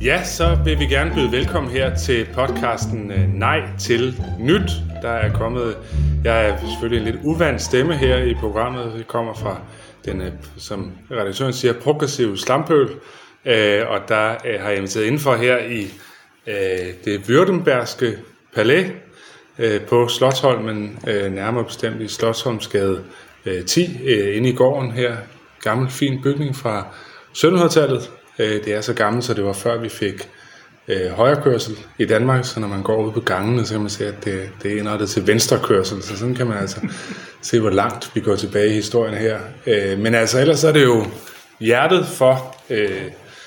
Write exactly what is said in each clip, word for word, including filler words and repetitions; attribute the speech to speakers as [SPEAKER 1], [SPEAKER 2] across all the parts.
[SPEAKER 1] Ja, så vil vi gerne byde velkommen her til podcasten Nej til Nyt. Der er kommet, jeg er selvfølgelig en lidt uvant stemme her i programmet. Vi kommer fra den, som redaktøren siger, progressive Slampøl. Og der har jeg inviteret indenfor her i det Württembergske Palæ på Slotsholmen, nærmere bestemt i Slotsholmsgade ti, inde i gården her. Gammel, fin bygning fra syttenhundredetallet. Det er så gammelt, så det var før vi fik øh, højrekørsel i Danmark, så når man går ud på gangene, så kan man se, at det, det er indrettet til venstrekørsel, så sådan kan man altså se, hvor langt vi går tilbage i historien her. Øh, men altså ellers er det jo hjertet for øh,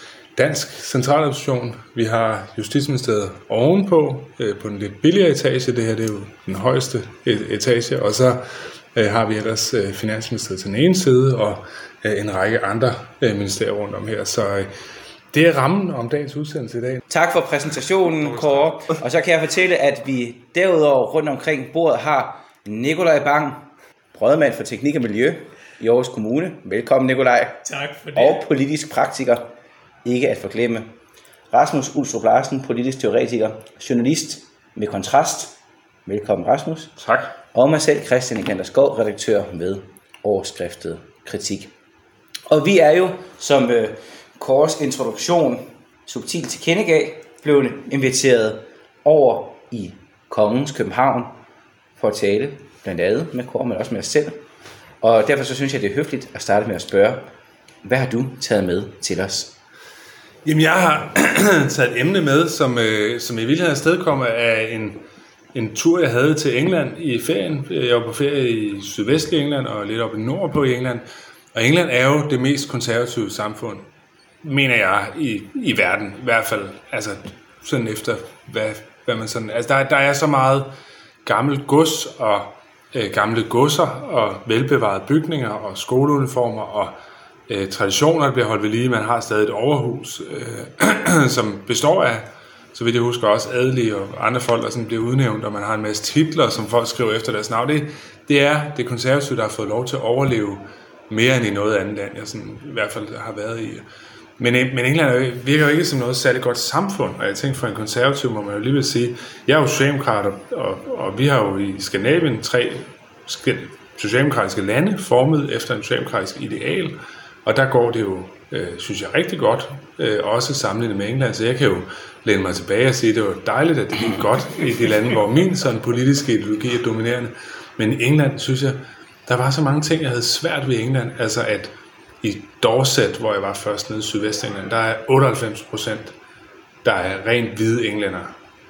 [SPEAKER 1] Dansk Centraladministration. Vi har Justitsministeriet ovenpå, øh, på den lidt billigere etage. Det her det er jo den højeste etage, og så øh, har vi ellers øh, Finansministeriet til den ene side, og en række andre ministerier rundt om her. Så det er rammen om dagens udsendelse i dag.
[SPEAKER 2] Tak for præsentationen, Kåre. Og så kan jeg fortælle, at vi derudover rundt omkring bordet har Nikolaj Bang, rådmand for teknik og miljø i Aarhus Kommune. Velkommen, Nikolaj.
[SPEAKER 3] Tak for det.
[SPEAKER 2] Og politisk praktiker, ikke at forglemme. Rasmus Ulstrup Larsen, politisk teoretiker, journalist med kontrast. Velkommen, Rasmus.
[SPEAKER 4] Tak.
[SPEAKER 2] Og mig selv, Christian Ikander Skov, redaktør med overskriftet Kritik. Og vi er jo, som øh, Kåres introduktion subtilt tilkendegav, blevet inviteret over i Kongens København for at tale, blandt andet med Kåre, men også med os selv. Og derfor så synes jeg, det er høfligt at starte med at spørge, hvad har du taget med til os?
[SPEAKER 1] Jamen, jeg har taget et emne med, som, øh, som i virkeligheden afstedkommer af en, en tur, jeg havde til England i ferien. Jeg var på ferie i sydvestlige England og lidt oppe i nord på England. Og England er jo det mest konservative samfund, mener jeg, i, i verden. I hvert fald, altså sådan efter, hvad, hvad man sådan... Altså der, der er så meget gammel gods og øh, gamle godser og velbevarede bygninger og skoleuniformer og øh, traditioner, der bliver holdt ved lige. Man har stadig et overhus, øh, som består af, så vidt jeg husker, også adelige og andre folk, der sådan bliver udnævnt, og man har en masse titler, som folk skriver efter deres navn. Det, det er det konservative, der har fået lov til at overleve mere end i noget andet land, jeg sådan, i hvert fald har været i. Men, men England virker jo ikke som noget særligt godt samfund, og jeg tænker for en konservativ, må man jo lige vil sige, jeg er jo socialdemokrat, og, og vi har jo i Skandinavien tre socialdemokratiske lande, formet efter en socialdemokratisk ideal, og der går det jo, øh, synes jeg, rigtig godt, øh, også sammenlignet med England, så jeg kan jo læne mig tilbage og sige, at det var dejligt, at det gik godt i de lande, hvor min sådan politiske ideologi er dominerende, men i England, synes jeg, der var så mange ting, jeg havde svært ved England. Altså at i Dorset, hvor jeg var først nede i Sydvestengland, der er otteoghalvfems procent, der er rent hvide englænder.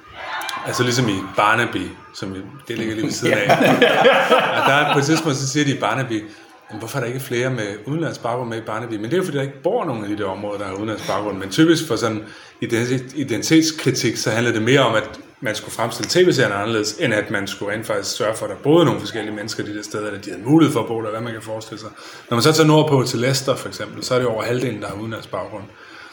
[SPEAKER 1] Altså ligesom i Barnaby, som det ligger lige ved siden af. Og der er på et tidspunkt, så siger de i Barnaby, hvorfor er der ikke flere med udenlandsk baggrund med i Barnaby? Men det er jo fordi, der ikke bor nogen af de der områder, der har udenlandsk baggrund. Men typisk for sådan identitetskritik, så handler det mere om, at man skulle fremstille tv-serierne anderledes, end at man skulle rent faktisk sørge for, at der boede nogle forskellige mennesker de der steder, eller de havde mulighed for at bo der, hvad man kan forestille sig. Når man så tager nordpå til Leicester for eksempel, så er det over halvdelen, der har udenlandsk baggrund.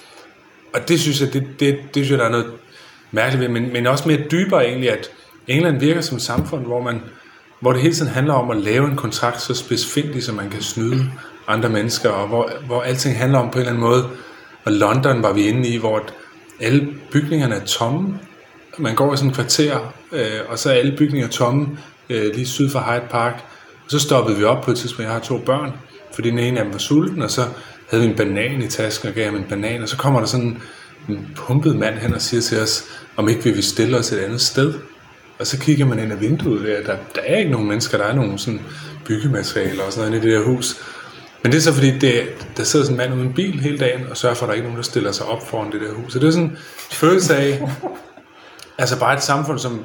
[SPEAKER 1] Og det synes jeg, det, det, det synes jeg, der er noget mærkeligt ved, men, men også mere dybere egentlig, at England virker som et samfund, hvor man hvor det hele tiden handler om at lave en kontrakt så specifikt, så man kan snyde andre mennesker, og hvor, hvor alting handler om på en eller anden måde. Og London var vi inde i, hvor alle bygningerne er tomme. Man går i sådan et kvarter, øh, og så er alle bygninger tomme, øh, lige syd for Hyde Park. Og så stoppede vi op på et tidspunkt, jeg har to børn, fordi den ene af dem var sulten, og så havde vi en banan i tasken, og gav ham en banan, og så kommer der sådan en pumpet mand hen og siger til os, om ikke vi vil stille os et andet sted. Og så kigger man ind ad vinduet, der, der, der er ikke nogen mennesker, der er nogen sådan byggematerialer og sådan noget i det der hus. Men det er så fordi, det, der sidder sådan en mand uden bil hele dagen, og sørger for, at der ikke er nogen, der stiller sig op foran det der hus. Så det er sådan en følelse af, altså bare et samfund, som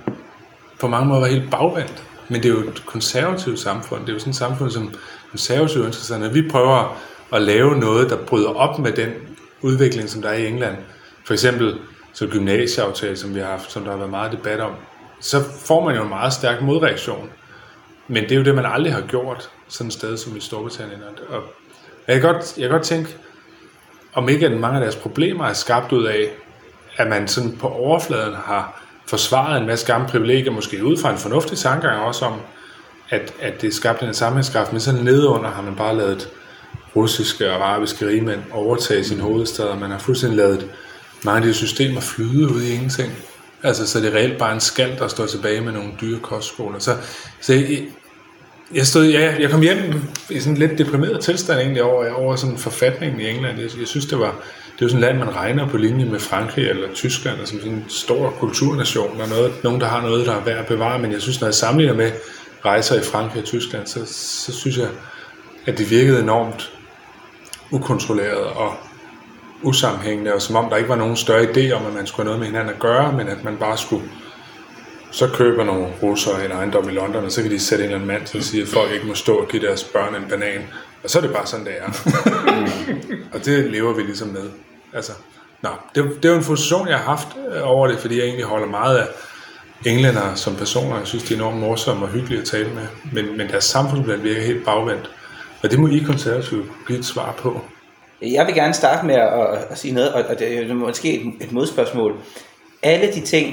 [SPEAKER 1] på mange måder var helt bagvendt. Men det er jo et konservativt samfund. Det er jo sådan et samfund, som konservativt ønsker sig. Når vi prøver at lave noget, der bryder op med den udvikling, som der er i England, for eksempel så gymnasieaftale, som vi har haft, som der har været meget debat om, så får man jo en meget stærk modreaktion. Men det er jo det, man aldrig har gjort sådan et sted som i Storbritannien. Og jeg kan godt, jeg kan godt tænke, om ikke at mange af deres problemer er skabt ud af, at man sådan på overfladen har forsvaret en masse gamle privilegier, måske ud fra en fornuftig tankegang også om, at, at det er skabt en sammenhængskraft, men sådan nedenunder har man bare lavet russiske og arabiske rigmænd overtage sin hovedstad, og man har fuldstændig lavet mange af de systemer flyde ud i ingenting. Altså, så det er reelt bare en skal, der står tilbage med nogle dyre kostskoler. Så, så jeg, jeg, stod, ja, jeg kom hjem i sådan en lidt deprimeret tilstand egentlig over, over sådan forfatningen i England. Jeg, jeg synes, det var, det var sådan et land, man regner på linje med Frankrig eller Tyskland, altså sådan en stor kulturnation, og noget, nogen, der har noget, der er værd at bevare. Men jeg synes, når jeg sammenligner med rejser i Frankrig og Tyskland, så, så synes jeg, at det virkede enormt ukontrolleret og usammenhængende, og som om der ikke var nogen større idé om, at man skulle have noget med hinanden at gøre, men at man bare skulle, så køber nogle russere en ejendom i London, og så kan de sætte en eller anden mand til at sige, at folk ikke må stå og give deres børn en banan, og så er det bare sådan, det er. Og det lever vi ligesom med. Altså, nå, det, det er jo en frustration, jeg har haft over det, fordi jeg egentlig holder meget af englændere som personer. Jeg synes, de er enormt morsomme og hyggelige at tale med, men, men deres samfundsvalg virker helt bagvendt. Og det må I konservative give et svar på.
[SPEAKER 2] Jeg vil gerne starte med at, at, at sige noget, og det er måske et, et modspørgsmål. Alle de ting,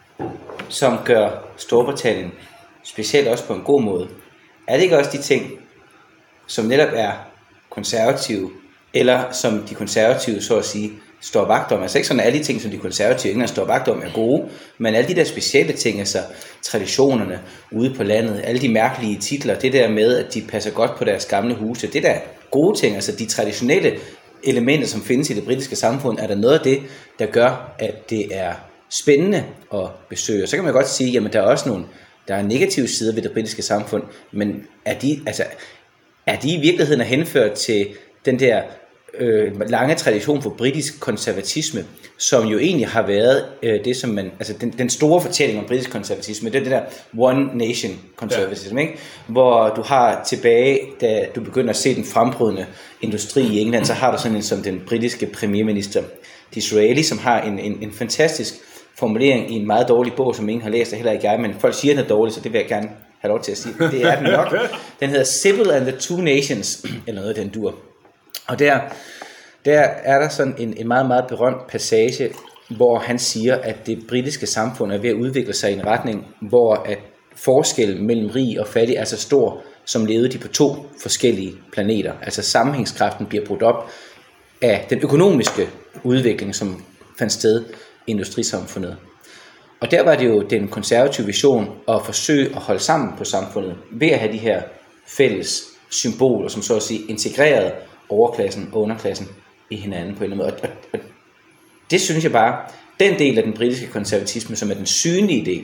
[SPEAKER 2] som gør Storbritannien, specielt også på en god måde, er det ikke også de ting, som netop er konservative, eller som de konservative, så at sige, står vagt om? Altså ikke sådan, at alle de ting, som de konservative England står vagt om, er gode, men alle de der specielle ting, altså traditionerne ude på landet, alle de mærkelige titler, det der med, at de passer godt på deres gamle huse, det der gode ting, altså de traditionelle elementer, som findes i det britiske samfund, er der noget af det, der gør, at det er spændende at besøge. Og så kan man godt sige, jamen der er også nogle, der er negative sider ved det britiske samfund, men er de, altså, er de i virkeligheden henført til den der øh, lange tradition for britisk konservatisme, som jo egentlig har været øh, det, som man, altså den, den store fortælling om britisk konservatisme, det er det der One Nation konservatism, ja. Ikke? Hvor du har tilbage, da du begynder at se den frembrydende industri i England, så har du sådan en som den britiske premierminister Disraeli, som har en, en, en fantastisk formulering i en meget dårlig bog, som ingen har læst, og heller ikke jeg, men folk siger, den er dårlig, så det vil jeg gerne have lov til at sige. Det er den nok. Den hedder Sybil and the Two Nations, eller noget, den dur. Og der, der er der sådan en, en meget, meget berømt passage, hvor han siger, at det britiske samfund er ved at udvikle sig i en retning, hvor at forskellen mellem rig og fattig er så stor, som levede de på to forskellige planeter. Altså sammenhængskraften bliver brudt op af den økonomiske udvikling, som fandt sted i industrisamfundet. Og der var det jo den konservative vision at forsøge at holde sammen på samfundet ved at have de her fælles symboler, som så at sige integrerede overklassen og underklassen i hinanden på en eller anden måde. Og, og, og det synes jeg bare, den del af den britiske konservatisme, som er den synlige del,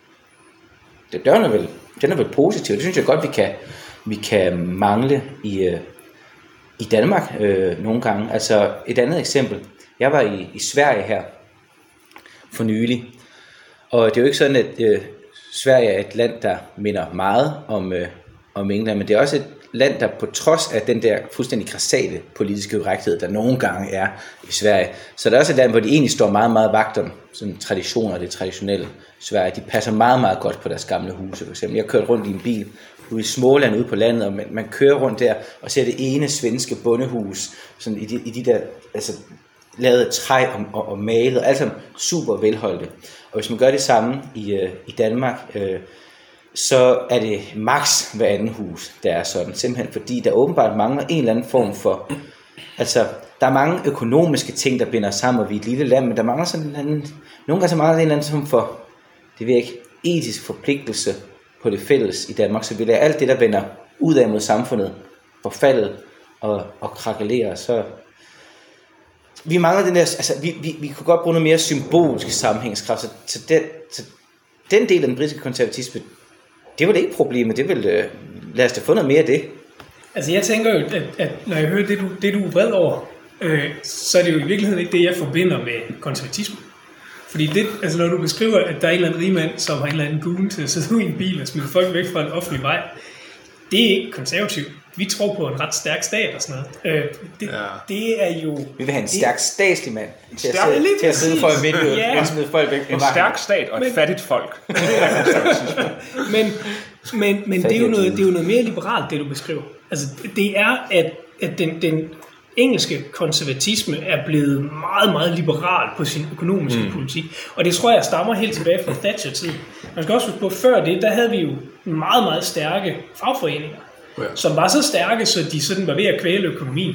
[SPEAKER 2] det, den, er vel, den er vel positiv. Det synes jeg godt, vi kan, vi kan mangle i, uh, i Danmark uh, nogle gange. Altså et andet eksempel. Jeg var i, i Sverige her for nylig, og det er jo ikke sådan, at uh, Sverige er et land, der minder meget om, uh, om England, men det er også et land, der på trods af den der fuldstændig grassate politiske korrekthed, der nogle gange er i Sverige, så der er også et land, hvor de egentlig står meget, meget vagt om sådan traditioner, det traditionelle Sverige. De passer meget, meget godt på deres gamle huse, for eksempel. Jeg kørte rundt i en bil ude i Småland ude på landet, og man, man kører rundt der og ser det ene svenske bondehus, sådan i de, i de der, altså lavet træ og, og, og malet, og alt sammen super velholdte. Og hvis man gør det samme i, øh, i Danmark, øh, så er det maks hver anden hus, der er sådan. Simpelthen fordi der åbenbart mangler en eller anden form for, altså der er mange økonomiske ting, der binder sammen, og vi er et lille land, men der mangler sådan en anden, nogle gange så mangler en eller anden form for, det ved jeg ikke, etisk forpligtelse på det fælles i Danmark, så vi lader alt det, der vender ud af mod samfundet, forfaldet og, og krakelerer, så vi mangler den der, altså vi, vi, vi kunne godt bruge noget mere symbolsk sammenhængskraft, så, så, den, så den del af den britiske konservatisme, det var det ikke problemet, det vil, øh, lad os da få noget mere af det.
[SPEAKER 3] Altså jeg tænker jo, at, at når jeg hører det du, det, du er vred over, øh, så er det jo i virkeligheden ikke det, jeg forbinder med konservatisme. Fordi det, altså når du beskriver, at der er en eller anden rigmand, som har en eller anden goon til at sidde ud i en bil og smide folk væk fra en offentlig vej, det er ikke konservativt. Vi tror på en ret stærk stat og sådan noget. Øh, det, ja. det er jo...
[SPEAKER 2] Vi vil have en stærk statslig mand til at
[SPEAKER 3] stærk,
[SPEAKER 2] sidde, til at sidde for en vinduet
[SPEAKER 3] ja.
[SPEAKER 2] og smide folk væk.
[SPEAKER 4] En stærk stat og et men, fattigt folk. Det er konservatisme.
[SPEAKER 3] men men, men det, er jo noget, det er jo noget mere liberalt, det du beskriver. Altså det er, at, at den, den engelske konservatisme er blevet meget, meget liberal på sin økonomiske mm. politik. Og det tror jeg stammer helt tilbage fra Thatcher-tiden. Man skal også huske på, før det, der havde vi jo meget, meget stærke fagforeninger, ja. som var så stærke, så de sådan var ved at kvæle økonomien.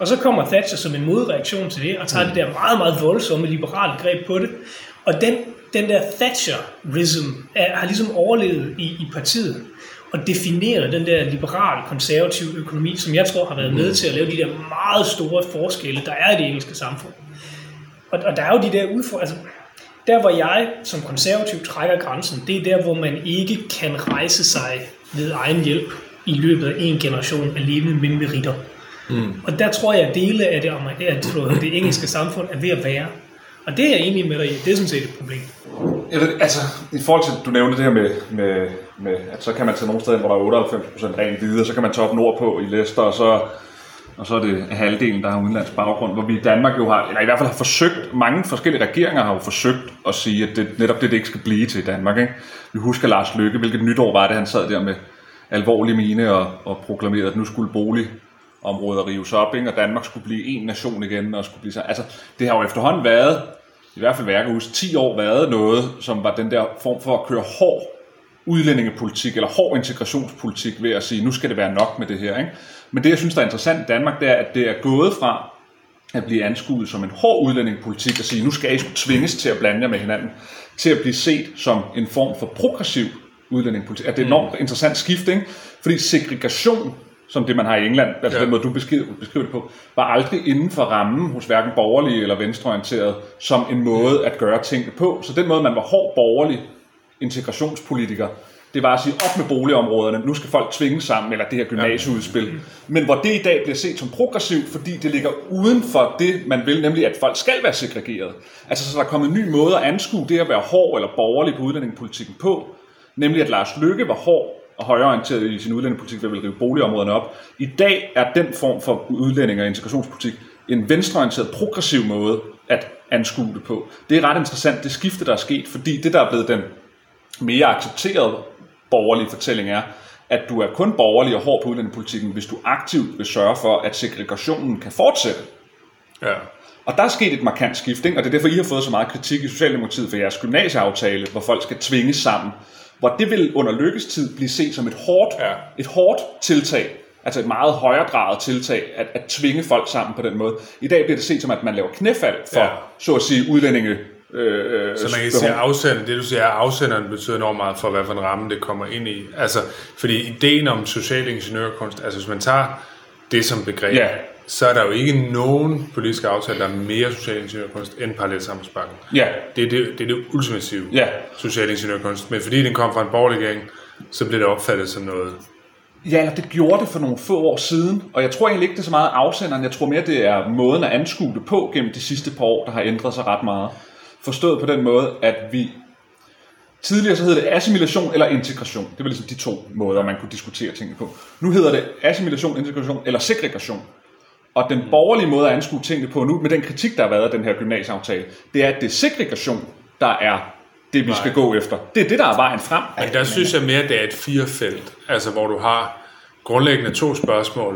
[SPEAKER 3] Og så kommer Thatcher som en modreaktion til det, og tager mm. det der meget, meget voldsomme liberale greb på det. Og den, den der Thatcherism er, har ligesom overlevet i, i partiet, og definerer den der liberal-konservative økonomi, som jeg tror har været med til at lave de der meget store forskelle, der er i det engelske samfund. Og, og der er jo de der udfordringer. Altså, der hvor jeg som konservativ trækker grænsen, det er der, hvor man ikke kan rejse sig ved egen hjælp i løbet af en generation alene med meritter. Mm. Og der tror jeg, at dele af det, at det engelske samfund er ved at være. Og det er jeg egentlig med dig i. Det er sådan set et problem.
[SPEAKER 5] Jeg ved, altså, i forhold til, du nævnte det her med, med, med at så kan man tage nogle steder, hvor der er otteoghalvfems procent rent hvide, og så kan man tage op nordpå i Leicester, og så, og så er det halvdelen, der har udenlandsk baggrund, hvor vi i Danmark jo har, eller i hvert fald har forsøgt, mange forskellige regeringer har jo forsøgt at sige, at det netop det, det ikke skal blive til i Danmark. Ikke? Vi husker Lars Løkke, hvilket nytår var det, han sad der med alvorlig mine og, og proklamerede, at nu skulle boligområder rives op, ikke? Og Danmark skulle blive en nation igen, og skulle blive så. Altså, det har jo efterhånden været, i hvert fald værker hos ti år, været noget, som var den der form for at køre hård udlændingepolitik, eller hård integrationspolitik ved at sige, nu skal det være nok med det her. Ikke? Men det, jeg synes, der er interessant i Danmark, det er, at det er gået fra at blive anskuet som en hård udlændingepolitik, og sige, nu skal I tvinges til at blande jer med hinanden, til at blive set som en form for progressiv udlændingepolitik. At det er et enormt interessant skift, ikke? Fordi segregation, som det man har i England, altså ja. Den måde du beskriver, beskriver det på, var aldrig inden for rammen hos hverken borgerlige eller venstreorienteret som en måde at gøre tingene på. Så den måde, man var hård borgerlig integrationspolitiker, det var at sige op med boligområderne, nu skal folk tvinge sammen, eller det her gymnasieudspil. Men hvor det i dag bliver set som progressivt, fordi det ligger uden for det, man vil, nemlig at folk skal være segregeret. Altså så der er kommet en ny måde at anskue det at være hård eller borgerlig på udlændingepolitikken på, nemlig at Lars Løkke var hård og højreorienteret i sin udlændingepolitik ved at rive boligområderne op. I dag er den form for udlænding- og integrationspolitik en venstreorienteret progressiv måde at anskue det på. Det er ret interessant, det skifte, der er sket, fordi det, der er blevet den mere accepterede borgerlige fortælling er, at du er kun borgerlig og hård på udlændingepolitikken, hvis du aktivt vil sørge for, at segregationen kan fortsætte.
[SPEAKER 1] Ja. Og
[SPEAKER 5] der er sket et markant skift, ikke? Og det er derfor, I har fået så meget kritik i Socialdemokratiet for jeres gymnasieaftale, hvor folk skal tvinges sammen. Hvor det vil under Løkkes tid blive set som et hårdt, ja. et hårdt tiltag, altså et meget højredraget tiltag, at, at tvinge folk sammen på den måde. I dag bliver det set som, at man laver knæfald for, ja. så at sige, udlændinge. Øh,
[SPEAKER 1] så man kan sige, at afsenderen, det du siger, at afsenderen betyder enormt meget for, hvad for en ramme det kommer ind i. Altså, fordi ideen om social ingeniørkunst, altså hvis man tager det som begreb, ja. så er der jo ikke nogen politiske aftale, der er mere social ingeniørkunst end parallelsamfundspakken.
[SPEAKER 5] Ja.
[SPEAKER 1] Det er det, det, er det ultimative
[SPEAKER 5] ja.
[SPEAKER 1] social ingeniørkunst. Men fordi den kom fra en borgerlig regering, så blev det opfattet som noget.
[SPEAKER 5] Ja, eller det gjorde det for nogle få år siden, og jeg tror egentlig ikke, det er så meget afsenderen. Jeg tror mere, det er måden at anskue det på gennem de sidste par år, der har ændret sig ret meget. Forstået på den måde, at vi tidligere så hed det assimilation eller integration. Det var ligesom de to måder, man kunne diskutere tingene på. Nu hedder det assimilation, integration eller segregation. Og den borgerlige måde at anskue tingene på nu, med den kritik, der har været af den her gymnasieaftale, det er, at det er segregation, der er det, vi Nej. skal gå efter. Det er det, der er vejen frem.
[SPEAKER 1] Men der synes jeg mere, at det er et firefelt, altså hvor du har grundlæggende to spørgsmål.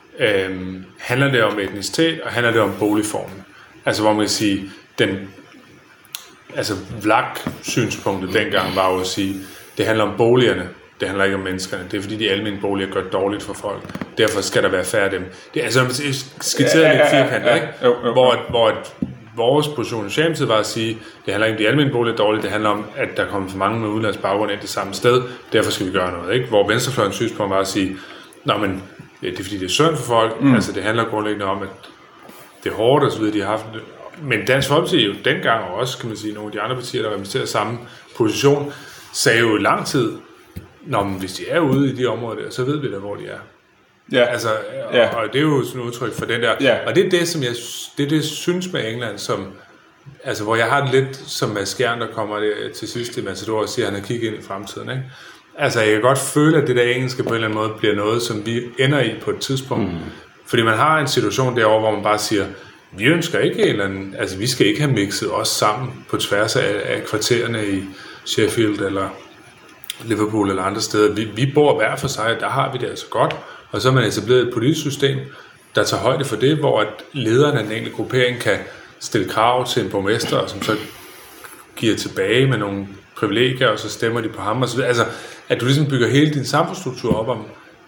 [SPEAKER 1] Øhm, handler det om etnicitet, og handler det om boligformen? Altså hvor man kan sige, den altså V L A K-synspunktet dengang var jo at sige, det handler om boligerne, det handler ikke om menneskerne. Det er fordi, de almene boliger gør dårligt for folk. Derfor skal der være færre af dem. Det er altså skitseret ja, ja, ja, lidt firkantet, ikke? Jo, jo, jo. Hvor, hvor et, vores position i Socialdemokratiet var at sige, det handler ikke om de almene boliger dårligt, det handler om, at der kommer for mange med udenlandsk baggrund ind det samme sted. Derfor skal vi gøre noget, ikke? Hvor venstrefløjens synspunkt var at sige, nå, men det er fordi, det er synd for folk. Mm. Altså, det handler grundlæggende om, at det er hårdt og så videre, de har haft. Men Dansk Folkeparti jo dengang, og også kan man sige, nogle af de andre partier, der repræsenterer samme position, sagde jo i lang tid, nå, men hvis de er ude i de områder der, så ved vi da, hvor de er. Ja. Altså, og, ja. og det er jo sådan et udtryk for den der. Ja. Og det er det, som jeg det, er det synes med England, som, altså, hvor jeg har det lidt som med Skjern, der kommer det, til sidst i Matador og siger, at han har kigget ind i fremtiden. Ikke? Altså, jeg kan godt føle, at det der engelske på en eller anden måde bliver noget, som vi ender i på et tidspunkt. Mm. Fordi man har en situation derovre, hvor man bare siger, vi ønsker ikke en eller anden, altså vi skal ikke have mixet os sammen på tværs af, af kvartererne i Sheffield eller Liverpool eller andre steder. Vi, vi bor hver for sig, der har vi det altså godt. Og så har man etableret et politisk system, der tager højde for det, hvor at lederne af den enkelte gruppering kan stille krav til en borgmester, som så giver tilbage med nogle privilegier, og så stemmer de på ham. Og så, altså, at du ligesom bygger hele din samfundsstruktur op om,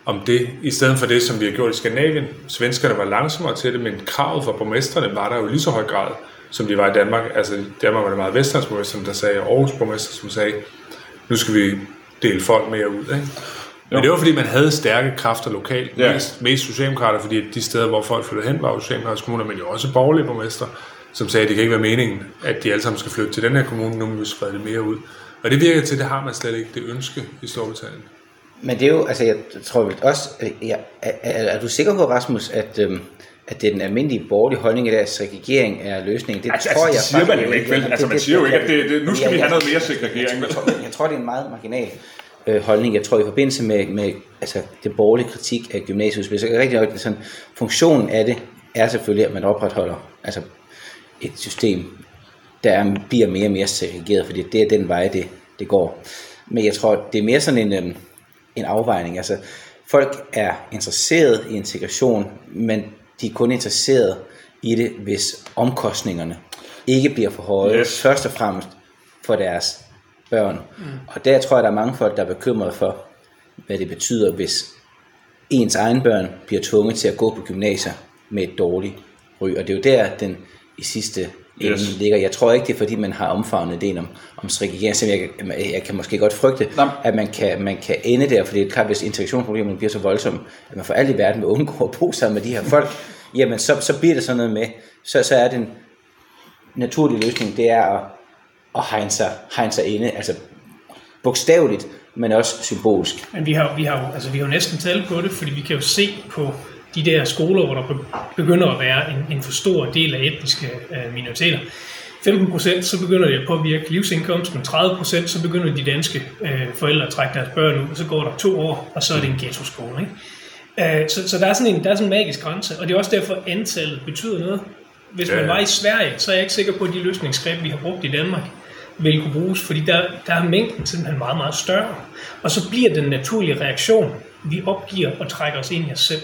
[SPEAKER 1] om det, i stedet for det, som vi har gjort i Skandinavien. Svenskerne var langsommere til det, men kravet for borgmestrene var der jo lige så høj grad, som de var i Danmark. Altså i Danmark var det meget Vestegnsborgmester, der sagde, og Aarhus borgmester, som sagde, nu skal vi dele folk mere ud, ikke? Men det var fordi, man havde stærke kræfter lokalt, ja. mest, mest socialdemokrater, fordi de steder, hvor folk flyttede hen, var jo socialdemokratiske kommuner, men jo også borgerlige borgmester, som sagde, at det kan ikke være meningen, at de alle sammen skal flytte til den her kommune, nu må vi sprede det mere ud. Og det virker til, at det har man slet ikke, det ønske i Storbritannien.
[SPEAKER 2] Men det er jo, altså jeg tror også, ja, er, er, er du sikker på, Rasmus, at, øhm, at det er den almindelige borgerlige holdning, at segregering er løsningen? Det
[SPEAKER 5] altså,
[SPEAKER 2] tror
[SPEAKER 5] altså,
[SPEAKER 2] jeg
[SPEAKER 5] siger man jo ikke, vel? Altså man siger jo ikke, at det, det, nu skal vi have noget mere segregering.
[SPEAKER 2] Jeg tror, jeg tror det er en meget marginal øh, holdning. Jeg tror i forbindelse med, med altså, det borgerlige kritik af gymnasieudspil, så er det rigtig nok, sådan, funktionen af det er selvfølgelig, at man opretholder altså, et system, der er, bliver mere og mere segregeret, fordi det er den vej, det, det går. Men jeg tror, det er mere sådan en, en afvejning. Altså, folk er interesseret i integration, men de er kun interesseret i det, hvis omkostningerne ikke bliver for høje, yes. først og fremmest for deres børn. Mm. Og der tror jeg, der er mange folk, der er bekymrede for, hvad det betyder, hvis ens egen børn bliver tvunget til at gå på gymnasier med et dårligt ry. Og det er jo der, den i sidste ende yes. ligger. Jeg tror ikke, det er fordi, man har omfavnet ideen om, om segregering, så jeg, jeg kan måske godt frygte, Nej. at man kan, man kan ende der, fordi det er klart, hvis integrationsproblemerne bliver så voldsomme, at man for alt i verden vil undgå at bo sammen med de her folk, jamen så, så bliver det sådan noget med, så, så er den naturlige løsning, det er at, at hegne sig, hegne sig inde, altså bogstaveligt, men også symbolsk.
[SPEAKER 3] Men vi har, vi har, jo, altså, vi har jo næsten talt på det, fordi vi kan jo se på de der skoler, hvor der begynder at være en, en for stor del af etniske øh, minoriteter. femten procent, så begynder det at påvirke livsindkomsten. tredive procent, så begynder de danske øh, forældre at trække deres børn ud, og så går der to år, og så er det en ghetto-skole. Ikke? Øh, så så der, er sådan en, der er sådan en magisk grænse, og det er også derfor, antallet betyder noget. Hvis man var i Sverige, så er jeg ikke sikker på, at de løsningsgreb, vi har brugt i Danmark, vil kunne bruges, fordi der, der er mængden simpelthen meget, meget større. Og så bliver den naturlige reaktion, vi opgiver og trækker os ind i os selv.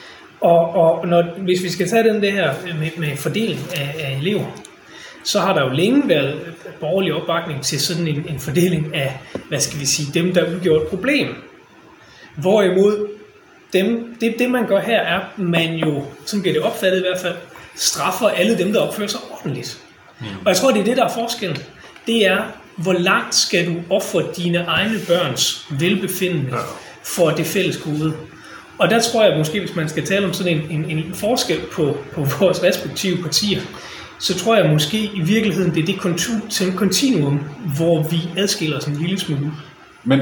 [SPEAKER 3] Og, og når, hvis vi skal tage den der her med, med fordeling af, af elever, så har der jo længe været borgerlig opbakning til sådan en, en fordeling af, hvad skal vi sige, dem, der udgjorde et problem. Hvorimod dem, det, det, man gør her, er, man jo, sådan bliver det opfattet i hvert fald, straffer alle dem, der opfører sig ordentligt. Mm. Og jeg tror, det er det, der er forskellen. Det er, hvor langt skal du ofre dine egne børns velbefindende for det fælles gode. Og der tror jeg måske, hvis man skal tale om sådan en, en, en forskel på, på vores respektive partier, så tror jeg måske i virkeligheden, det er det kontu- kontinuum, hvor vi adskiller os en lille smule. Men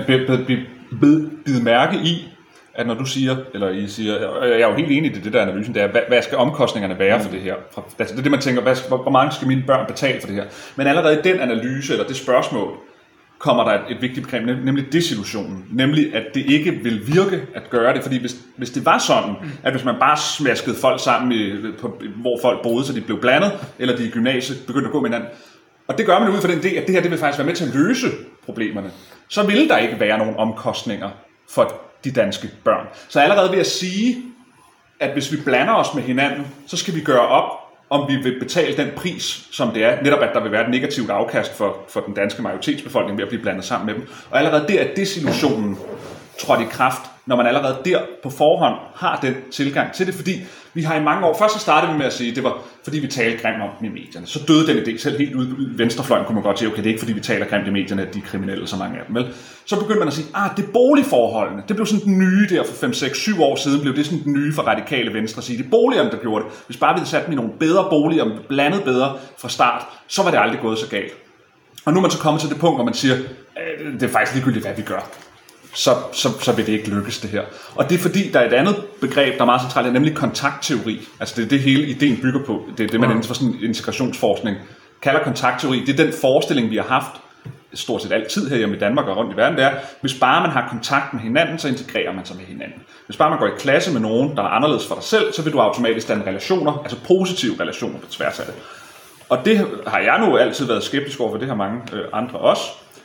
[SPEAKER 5] bid mærke i, at når du siger, eller I siger, og jeg er jo helt enig i det, det der analysen, det er, hvad, hvad skal omkostningerne være for det her? Altså det er det, man tænker, hvad, hvor mange skal mine børn betale for det her? Men allerede i den analyse, eller det spørgsmål, kommer der et, et vigtigt begreb, nemlig desillusionen. Nemlig, at det ikke vil virke at gøre det. Fordi hvis, hvis det var sådan, at hvis man bare smaskede folk sammen, i, på, hvor folk boede, så de blev blandet, eller de i gymnasiet begyndte at gå med hinanden, og det gør man ud fra den idé, at det her det vil faktisk være med til at løse problemerne, så vil der ikke være nogen omkostninger for de danske børn. Så allerede ved at sige, at hvis vi blander os med hinanden, så skal vi gøre op, om vi vil betale den pris, som det er, netop at der vil være et negativt afkast for, for den danske majoritetsbefolkning ved at blive blandet sammen med dem. Og allerede der er desillusionen trådt i kraft, når man allerede der på forhånd har den tilgang til det, fordi vi har i mange år, først så startede vi med at sige, at det var fordi vi talte grimt om dem i medierne. Så døde den idé, selv helt ude i venstrefløjen kunne man godt sige, okay, det er ikke fordi vi taler grimt i medierne, at de er kriminelle, så mange af dem, vel? Så begyndte man at sige, ah, det er boligforholdene, det blev sådan den nye der for fem, seks, syv år siden, blev det sådan den nye for radikale venstre at sige, det er boligerne, der gjorde det. Hvis bare vi havde sat dem i nogle bedre boliger, blandet bedre fra start, så var det aldrig gået så galt. Og nu er man så kommet til det punkt, hvor man siger, det er faktisk ligegyldigt, hvad vi gør. Så, så, så vil det ikke lykkes det her. Og det er fordi, der er et andet begreb, der er meget centralt, nemlig kontaktteori. Altså det er det hele ideen bygger på. Det er det, man inden for sådan en integrationsforskning kalder kontaktteori. Det er den forestilling, vi har haft stort set altid herhjemme i Danmark og rundt i verden. Det er, hvis bare man har kontakt med hinanden, så integrerer man sig med hinanden. Hvis bare man går i klasse med nogen, der er anderledes for dig selv, så vil du automatisk danne relationer, altså positive relationer på tværs af det. Og det har jeg nu altid været skeptisk over, for det har mange øh, andre også.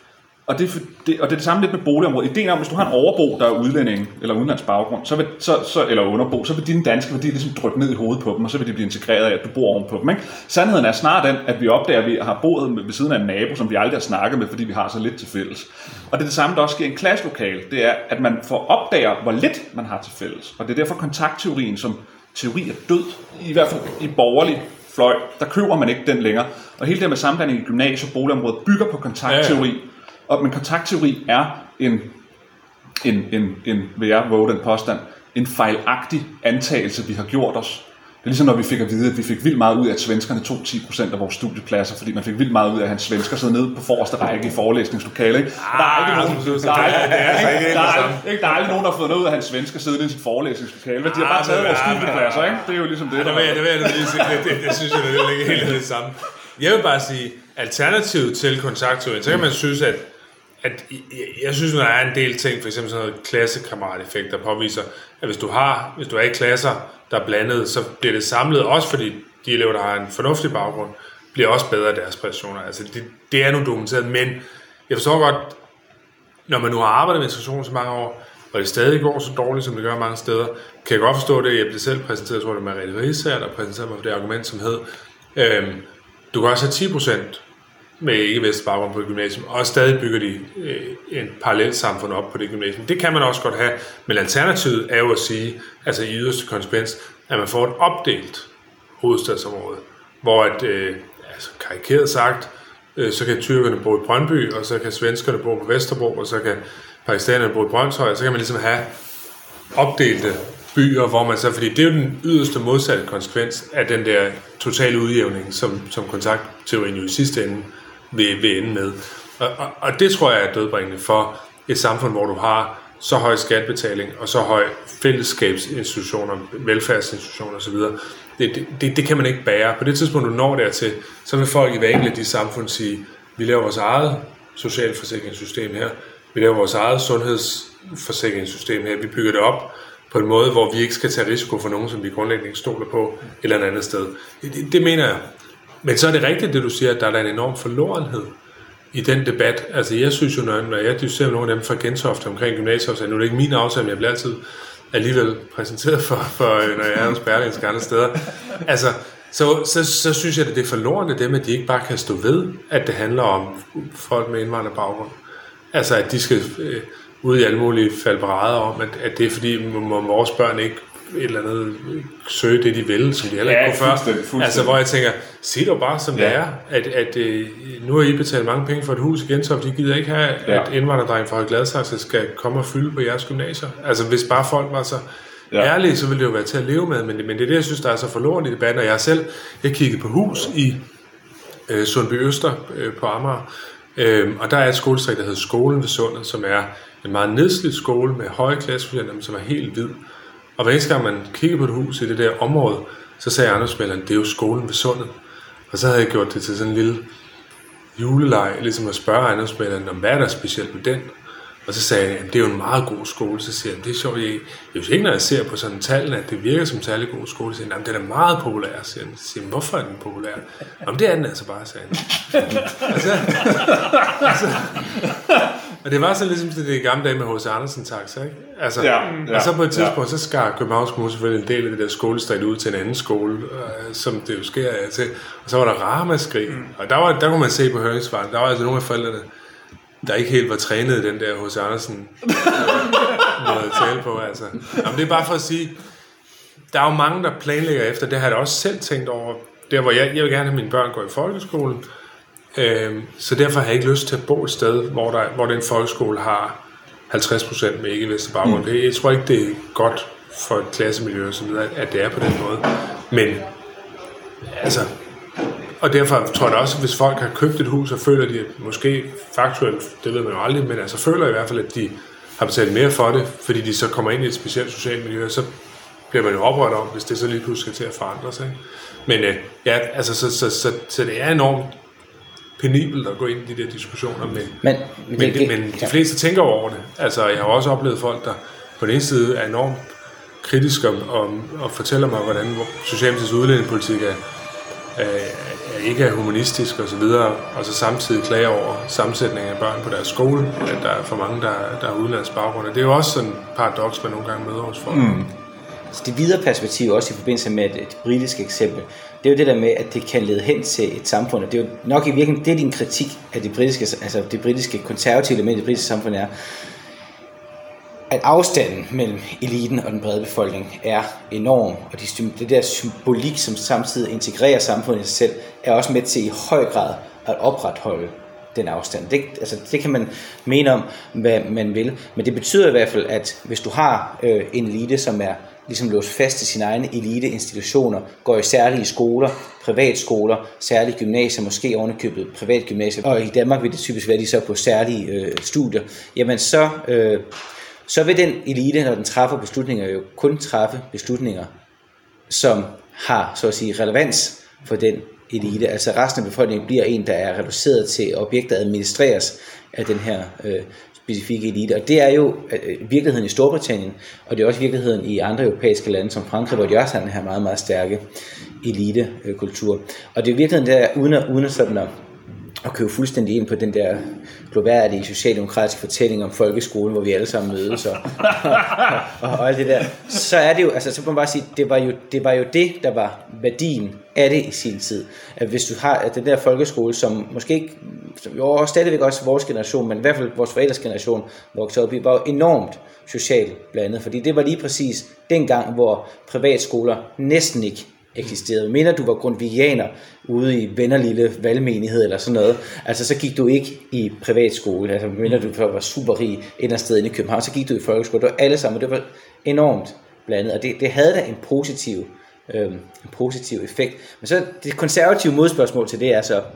[SPEAKER 5] Og det, er for, det, og det er det samme lidt med boligområdet. Ideen om, hvis du har en overbo, der er udlænding eller udenlands baggrund, så vil, så, så, eller underbo, så vil dine danske værdier ligesom dryppe ned i hovedet på dem, og så vil de blive integreret af, at du bor ovenpå dem. Ikke? Sandheden er snart den, at vi opdager, at vi har boet ved siden af en nabo, som vi aldrig har snakket med, fordi vi har så lidt til fælles. Og det er det samme, der også sker i en klasselokale. Det er, at man får opdager, hvor lidt man har til fælles. Og det er derfor kontaktteorien som teori er død, i hvert fald i borgerlig fløj. Der køber man ikke den længere. Og hele det her med sammenblanding i gymnasie- og boligområdet bygger på kontaktteori. Ja, ja. Og, men kontaktteori er en, en, en, en, vil jeg våge den påstand, en fejlagtig antagelse, vi har gjort os. Det er ligesom når vi fik at vide, at vi fik vildt meget ud af, at svenskerne tog ti procent af vores studiepladser, fordi man fik vildt meget ud af, at hans svensker sidder nede på forreste række i forelæsningslokalet. Ikke? Der er aldrig nogen, der er aldrig nogen, der har fået noget ud af, at hans svensker sidder i sit forelæsningslokale. De har bare taget vores studiepladser, ikke? Det er jo ligesom det,
[SPEAKER 1] der var. Det vil jeg lige sige, det, det synes jeg, det er ikke helt det samme. Jeg vil bare sige, alternativet til kontaktteorien, så kan man synes, at at jeg synes, at der er en del ting, for eksempel sådan noget klassekammerateffekt, der påviser, at hvis du har, hvis du er i klasser, der er blandet, så bliver det samlet, også fordi de elever, der har en fornuftig baggrund, bliver også bedre af deres præstationer. Altså det, det er nu dokumenteret, men jeg forstår godt, når man nu har arbejdet med integration så mange år, og det stadig går så dårligt, som det gør mange steder, kan jeg godt forstå det. Jeg blev selv præsenteret, jeg tror det var Merete Riisager, der præsenterede mig for det argument, som hed, øhm, du kan også have ti procent med ikke-vestlig baggrund på et gymnasium, og stadig bygger de øh, en parallelt samfund op på det gymnasium. Det kan man også godt have, men alternativet er jo at sige, altså i yderste konsekvens, at man får et opdelt hovedstadsområde, hvor at, øh, altså karikeret sagt, øh, så kan tyrkerne bo i Brøndby, og så kan svenskerne bo på Vesterbro, og så kan pakistanerne bo i Brøndshøj, og så kan man ligesom have opdelte byer, hvor man så, fordi det er jo den yderste modsatte konsekvens af den der totale udjævning, som, som kontaktteorien jo i sidste ende vil, vil ende med. Og, og, og det tror jeg er dødbringende for et samfund, hvor du har så høj skatbetaling og så høj fællesskabsinstitutioner, velfærdsinstitutioner osv. Det, det, det kan man ikke bære. På det tidspunkt, du når dertil, så vil folk i hver enkelt af de samfund sige, vi laver vores eget socialforsikringssystem her, vi laver vores eget sundhedsforsikringssystem her, vi bygger det op på en måde, hvor vi ikke skal tage risiko for nogen, som vi grundlæggende ikke stoler på, et eller andet sted. Det, det, det mener jeg. Men så er det rigtigt, det du siger, at der er en enorm forlorenhed i den debat. Altså jeg synes jo, når jeg diskuterer nogle af dem fra Gentofte omkring gymnasieaftalen, nu er det ikke min aftale, men jeg bliver altid alligevel præsenteret for, for når jeg er hos Berlingske andre steder. Altså, så, så, så synes jeg, at det er forlorende dem, at de ikke bare kan stå ved, at det handler om folk med indvandrerbaggrund. Altså, at de skal øh, ud i alle mulige falberader om, at, at det er fordi, må vores børn ikke et eller andet søge det, de vil, som de heller ikke
[SPEAKER 5] ja,
[SPEAKER 1] kunne før. Fuldstændig, fuldstændig. Altså, hvor jeg tænker, sig dog bare, som ja. det er, at, at øh, nu har I betalt mange penge for et hus i Gentofte, de gider ikke have, ja. at indvandrerdreng fra Gladsaxe skal komme og fylde på jeres gymnasier. Altså, hvis bare folk var så ja. ærlige, så ville det jo være til at leve med, men, men det er det, jeg synes, der er så forloren i debatten, og jeg har selv, jeg kiggede på hus i øh, Sundby Øster øh, på Amager, øh, og der er et skolestrik, der hedder Skolen ved Sundet, som er en meget nedslidt skole med høje klassekvotienter, som er helt hvid. Og hver eneste gang man kigger på et hus i det der område, så sagde ejendomsmægleren, det er jo Skolen ved Sundet. Og så havde jeg gjort det til sådan en lille juleleg, ligesom at spørge ejendomsmægleren, om hvad er der specielt med den? Og så sagde jeg, at det er jo en meget god skole. Så siger jeg, det er sjovt, jeg, jeg ikke, når jeg ser på sådan tallene, at det virker som en særlig god skole. Så siger jeg, den er meget populær. Så siger jeg, siger, hvorfor er den populær? Jamen, det er den altså bare, sagde jeg. altså, altså, og det var så ligesom det i gamle dage med H C Andersen taxa, ikke? Altså, ja, ja, og så på et tidspunkt, ja. så skar Københavns Kommune selvfølgelig en del af det der skolestræk ud til en anden skole, øh, som det jo sker af til. Og så var der ramaskrig. Mm. Og der, var, der kunne man se på høringssvaren, der var altså nogle af forældrene, der ikke helt var trænet i den der H C Andersen måde at tale på, altså. Jamen, det er bare for at sige, der er jo mange, der planlægger efter, det har jeg da også selv tænkt over, der hvor jeg, jeg vil gerne have mine børn gå i folkeskolen, øhm, så derfor har jeg ikke lyst til at bo et sted, hvor, der, hvor den folkeskole har halvtreds procent med ikke-vestlig baggrund. Mm. Jeg tror ikke, det er godt for et klassemiljø, at det er på den måde. Men, altså, og derfor tror jeg også, at hvis folk har købt et hus, og føler de, måske faktuelt, det ved man jo aldrig, men altså føler i hvert fald, at de har betalt mere for det, fordi de så kommer ind i et specielt socialt miljø, så bliver man jo oprørt om, hvis det så lige pludselig skal til at forandre sig. Men øh, ja, altså, så, så, så, så det er enormt penibelt at gå ind i de der diskussioner, men, men, men, men, det, men de fleste tænker over det. Altså, jeg har også oplevet folk, der på den ene side er enormt kritiske om, om, og fortæller mig, hvordan Socialdemokratiets udlændingepolitik er øh, ikke er humanistisk osv., og, og så samtidig klager over sammensætningen af børn på deres skole, at der er for mange, der, der har udenlandsk baggrund. Det er jo også sådan et paradoks, man nogle gange møder hos folk. Mm.
[SPEAKER 2] Så det videre perspektiv, også i forbindelse med det britiske eksempel, det er jo det der med, at det kan lede hen til et samfund, og det er jo nok i virkeligheden, det er din kritik af det britiske, altså det britiske konservative element i det britiske samfund er, at afstanden mellem eliten og den brede befolkning er enorm, og det der symbolik, som samtidig integrerer samfundet i sig selv, er også med til i høj grad at opretholde den afstand. Det, altså, det kan man mene om, hvad man vil, men det betyder i hvert fald, at hvis du har øh, en elite, som er ligesom låst fast i sine egne eliteinstitutioner, går i særlige skoler, privatskoler, særlige gymnasier, måske ovenikøbet privatgymnasier, og i Danmark vil det typisk være de så på særlige øh, studier, jamen så, øh, så vil den elite, når den træffer beslutninger, jo kun træffe beslutninger, som har, så at sige, relevans for den elite. Altså resten af befolkningen bliver en, der er reduceret til objekter, der administreres af den her øh, specifikke elite. Og det er jo øh, virkeligheden i Storbritannien, og det er også virkeligheden i andre europæiske lande, som Frankrig, hvor de også har den her meget, meget stærke elitekultur. Og det er virkeligheden der, uden at, uden at sådan at, at købe fuldstændig ind på den der globale socialdemokratiske fortælling om folkeskolen, hvor vi alle sammen mødes og, og, og alt det der, så er det jo, altså så må man bare sige, det var jo det, var jo det der var værdien af det i sin tid. At hvis du har den der folkeskole, som måske ikke, som jo stadigvæk også vores generation, men i hvert fald vores forældres generation voksede op i, var jo enormt socialt blandet, fordi det var lige præcis den gang, hvor privatskoler næsten ikke eksisterede. Mener du var grundvigianer ude i Vennerlille valgmenighed eller sådan noget, altså så gik du ikke i privatskole, altså mener du var super rig et eller andet sted inde i København, så gik du i folkeskole, det var alle sammen, det var enormt blandet, og det, det havde da en positiv, øh, en positiv effekt. Men så det konservative modspørgsmål til det er så,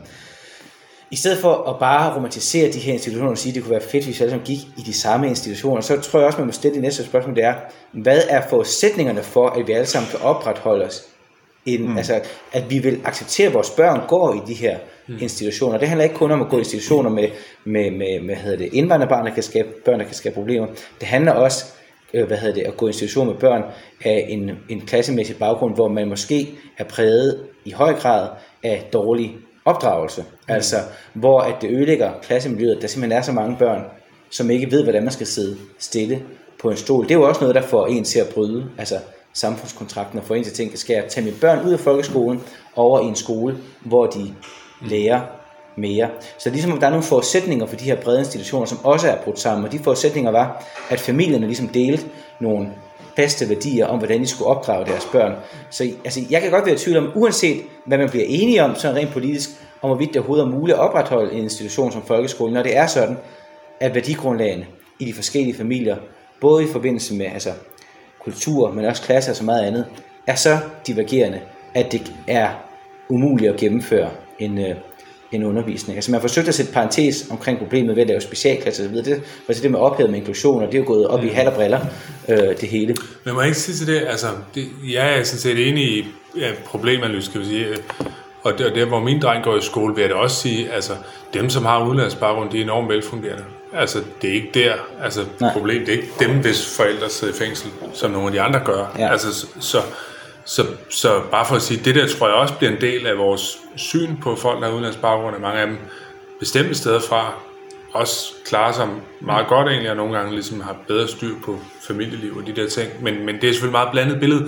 [SPEAKER 2] i stedet for at bare romantisere de her institutioner og sige, at det kunne være fedt, hvis vi alle sammen gik i de samme institutioner, så tror jeg også, man må stille det næste spørgsmål, det er, hvad er forudsætningerne for, at vi alle sammen kan opretholde os En, mm. altså, at vi vil acceptere, at vores børn går i de her mm. institutioner. Det handler ikke kun om at gå i institutioner med, med, med, med hvad hedder det, indvandrerbørn, der kan skabe, børn, der kan skabe problemer. Det handler også øh, hvad hedder det, at gå i institutioner med børn af en, en klassemæssig baggrund, hvor man måske er præget i høj grad af dårlig opdragelse. Mm. Altså, hvor at det ødelægger klassemiljøet, der simpelthen er så mange børn, som ikke ved, hvordan man skal sidde stille på en stol. Det er jo også noget, der får en til at bryde, altså samfundskontrakten, og få en til at tænke, skal jeg tage mine børn ud af folkeskolen over i en skole, hvor de lærer mere. Så ligesom der er nogle forudsætninger for de her brede institutioner, som også er brudt sammen, og de forudsætninger var, at familierne ligesom delte nogle faste værdier om, hvordan de skulle opdrage deres børn. Så altså, jeg kan godt være i tvivl om, uanset hvad man bliver enige om, så rent politisk, om hvorvidt det overhovedet er muligt at opretholde en institution som folkeskolen, når det er sådan, at værdigrundlagene i de forskellige familier, både i forbindelse med altså, kultur, men også klasse og så meget andet, er så divergerende, at det er umuligt at gennemføre en, øh, en undervisning. Altså man har forsøgt at sætte parentes omkring problemet ved at lave specialklasser og så videre. Det var det med ophævet med inklusion, og det er jo gået op mm. i hat og briller, øh, det hele.
[SPEAKER 1] Men må jeg ikke sige til det, altså, det, jeg er sådan set enig i ja, problemanalyse, skal vi sige, og der, der hvor min dreng går i skole, vil jeg da også sige, altså dem, som har udenlandsk baggrund, de er enormt velfungerende. Altså, det er ikke der, altså problemet, det er ikke dem, hvis forældre sidder i fængsel, som nogle af de andre gør. Ja. Altså, så, så, så, så bare for at sige, det der tror jeg også bliver en del af vores syn på folk, der har udenlandsk baggrund, og mange af dem bestemte steder fra, også klarer sig meget godt egentlig, og nogle gange ligesom har bedre styr på familieliv og de der ting, men, men det er selvfølgelig et meget blandet billede.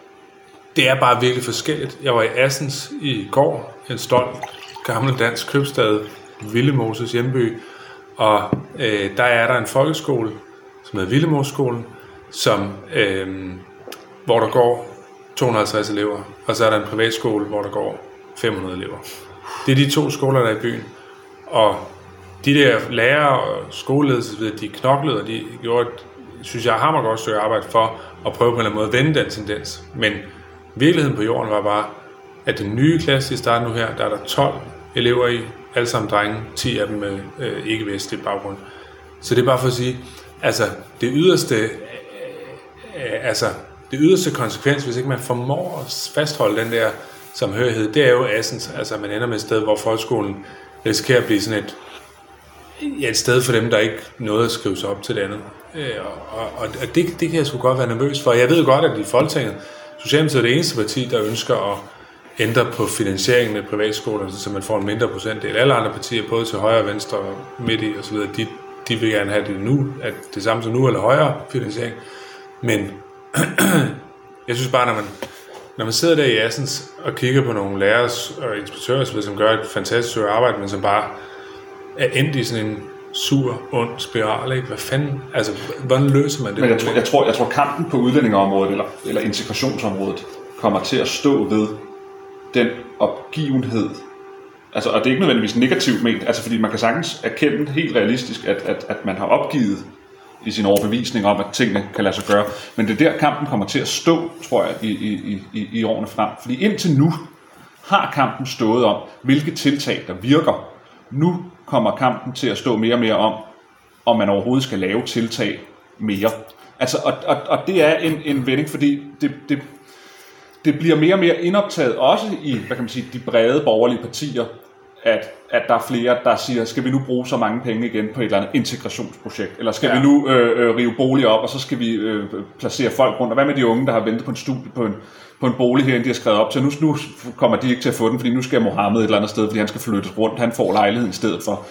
[SPEAKER 1] Det er bare virkelig forskelligt. Jeg var i Assens i går, en stolt gammel dansk købstad, Villemoses hjemby, og øh, der er der en folkeskole, som hedder Villemoskolen, som, øh, hvor der går to hundrede og halvtreds elever, og så er der en privatskole, hvor der går fem hundrede elever. Det er de to skoler, der er i byen, og de der lærere og skoleledelse, de knoklede, og de gjorde, synes jeg, hammer godt stykke arbejde for at prøve på en eller anden måde at vende den tendens. Men virkeligheden på jorden var bare, at den nye klasse, de starter nu her, der er der tolv elever i, alle sammen drenge, ti af dem med øh, ikke-vestlig baggrund. Så det er bare for at sige, altså det yderste, øh, øh, altså det yderste konsekvens, hvis ikke man formår at fastholde den der samhørighed, det er jo Assens, altså man ender med et sted, hvor folkeskolen risikerer at blive sådan et, ja, et sted for dem, der ikke nåede at skrive sig op til det andet. Øh, og og, og det, det kan jeg sgu godt være nervøs for. Jeg ved godt, at i Folketinget, Socialdemokratiet er det eneste parti, der ønsker at ændre på finansieringen af privatskolerne, så man får en mindre procentdel. Alle andre partier, både til højre og venstre og midt i osv., de, de vil gerne have det nu, at det samme som nu, eller højere finansiering. Men jeg synes bare, når man, når man sidder der i Assens og kigger på nogle lærers og inspektører, som gør et fantastisk stykke arbejde, men som bare er endt i sådan en sur, ond spiral, ikke? Hvad fanden? Altså, hvordan løser man det?
[SPEAKER 5] Men jeg tror, jeg tror, jeg tror kampen på udlændingeområdet, eller, eller integrationsområdet, kommer til at stå ved den opgivenhed. Altså, og det er ikke nødvendigvis negativt ment, altså fordi man kan sagtens erkende helt realistisk, at, at, at man har opgivet i sin overbevisning om, at tingene kan lade sig gøre. Men det er der, kampen kommer til at stå, tror jeg, i, i, i, i årene frem. Fordi indtil nu har kampen stået om, hvilke tiltag, der virker. Nu kommer kampen til at stå mere og mere om, om man overhovedet skal lave tiltag mere. Altså, og, og, og det er en, en vending, fordi det, det, det bliver mere og mere indoptaget, også i, hvad kan man sige, de brede borgerlige partier, at, at der er flere, der siger, skal vi nu bruge så mange penge igen på et eller andet integrationsprojekt, eller skal ja. vi nu øh, øh, rive boliger op, og så skal vi øh, placere folk rundt, og hvad med de unge, der har ventet på en studie, på en, på en bolig herinde, de har skrevet op til, nu, nu kommer de ikke til at få den, fordi nu skal Mohammed et eller andet sted, fordi han skal flyttes rundt, han får lejligheden i stedet for.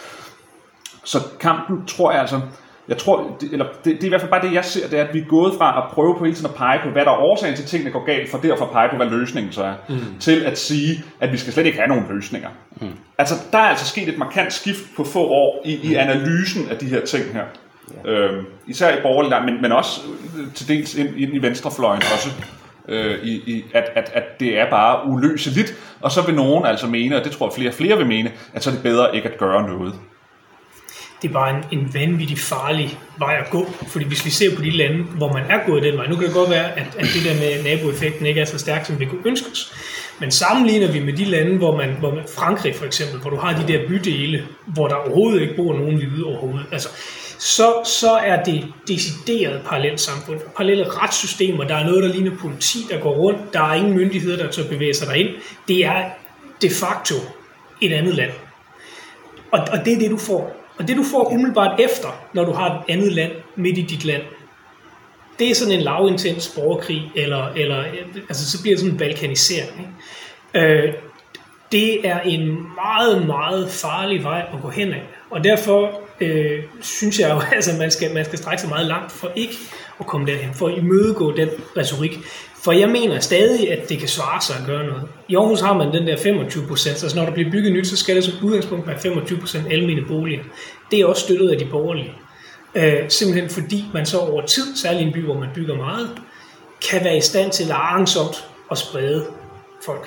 [SPEAKER 5] Så kampen, tror jeg altså, jeg tror, det, eller det, det er i hvert fald bare det, jeg ser, det er, at vi er gået fra at prøve på hele tiden at pege på, hvad der er årsagen til, at tingene går galt, for derfor at pege på, hvad løsningen så er, mm. til at sige, at vi skal slet ikke have nogen løsninger. Mm. Altså, der er altså sket et markant skift på få år i, i analysen af de her ting her. Yeah. Øhm, især i borgerlig, men, men også til dels ind, ind i venstrefløjen også. Øh, i, i, at, at, at det er bare uløseligt, og så vil nogen altså mene, og det tror jeg flere flere vil mene, at så er det bedre ikke at gøre noget.
[SPEAKER 3] Det er bare en, en vanvittig farlig vej at gå, fordi hvis vi ser på de lande, hvor man er gået den vej, nu kan det godt være, at, at det der med naboeffekten ikke er så stærkt, som det kunne ønskes, men sammenligner vi med de lande, hvor man, hvor man Frankrig for eksempel, hvor du har de der bydele, hvor der overhovedet ikke bor nogen hvide overhovedet, altså, så, så er det decideret parallelt samfund, parallelle retssystemer, der er noget, der ligner politi, der går rundt, der er ingen myndigheder, der tør bevæge sig derind, det er de facto et andet land. Og, og det er det, du får. Og det du får umiddelbart efter, når du har et andet land midt i dit land, det er sådan en lavintens borgerkrig, eller, eller altså, så bliver det sådan en balkanisering. Øh, det er en meget, meget farlig vej at gå hen af. Og derfor øh, synes jeg jo, at altså, man, skal, man skal strække sig meget langt for ikke at komme derhen, for at imødegå den retorik. For jeg mener stadig, at det kan svare sig at gøre noget. I Aarhus har man den der femogtyve procent, så når der bliver bygget nyt, så skal det som udgangspunkt være femogtyve procent almene boliger. Det er også støttet af de borgerlige. Øh, simpelthen fordi man så over tid, særligt i en by, hvor man bygger meget, kan være i stand til langsomt at sprede folk.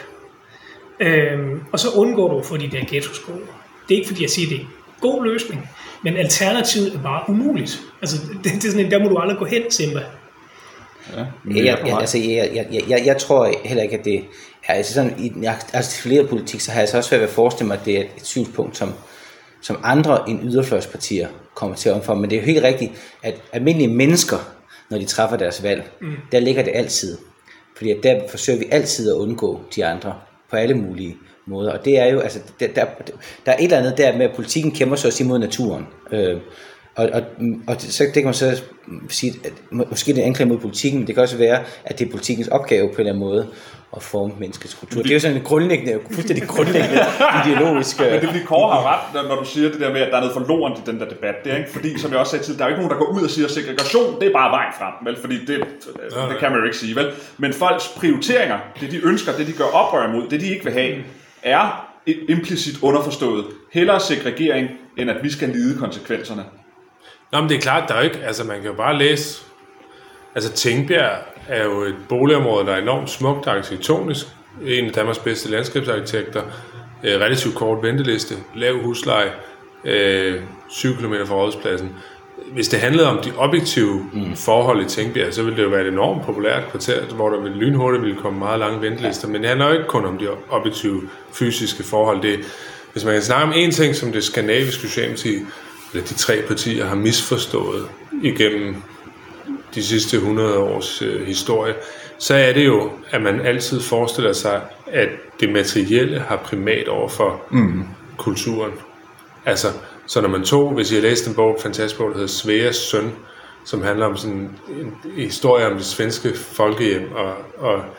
[SPEAKER 3] Øh, og så undgår du at få de der ghettoskoler. Det er ikke fordi, jeg siger, det er en god løsning, men alternativet er bare umuligt. Altså, det, det er sådan en, der må du aldrig gå hen, Simba.
[SPEAKER 2] Ja, jeg, jeg, altså, jeg, jeg, jeg, jeg tror heller ikke, at det er altså sådan, i den artikulerede politik, så har jeg så også svært ved at forestille mig, at det er et synspunkt, som, som andre end yderfløjspartier kommer til at omfavne. Men det er jo helt rigtigt, at almindelige mennesker, når de træffer deres valg, mm. der ligger det altid. Fordi at der forsøger vi altid at undgå de andre på alle mulige måder. Og det er jo, altså, der, der, der er et eller andet der med, at politikken kæmper sig også imod naturen. Øh, Og, og, og så det kan man så sige, at måske det er en anklage mod politikken, men det kan også være, at det er politikkens opgave på en eller anden måde at forme menneskets kultur. Det er jo sådan en grundlæggende, fuldstændig grundlæggende ideologisk...
[SPEAKER 5] Men det er fordi Kåre har ret, når du siger det der med, at der er noget forlorent i den der debat. Det er ikke fordi, som jeg også sagde til, der er jo ikke nogen, der går ud og siger, at segregation, det er bare vejen frem, vel? Fordi det, det kan man jo ikke sige, vel? Men folks prioriteringer, det de ønsker, det de gør oprør imod, det de ikke vil have, er implicit underforstået. Hellere segregering, end at vi skal lide konsekvenserne.
[SPEAKER 1] Nå, men det er klart, der er ikke, altså man kan jo bare læse, altså Tingbjerg er jo et boligområde, der er enormt smukt arkitektonisk, en af Danmarks bedste landskabsarkitekter, øh, relativt kort venteliste, lav husleje, øh, syv kilometer fra Rådhuspladsen. Hvis det handlede om de objektive mm. forhold i Tingbjerg, så ville det jo være et enormt populært kvarter, hvor der ville lynhurtigt ville komme meget lange ventelister, men det handler jo ikke kun om de objektive fysiske forhold. Det, hvis man kan snakke om én ting, som det skandinaviske Socialdemokrati, eller de tre partier har misforstået igennem de sidste hundrede års øh, historie, så er det jo, at man altid forestiller sig, at det materielle har primat over for mm. kulturen. Altså, så når man tog, hvis jeg læste en bog, en fantastisk bog, der hedder Sveas søn, som handler om sådan en, en historie om det svenske folkehjem, og, og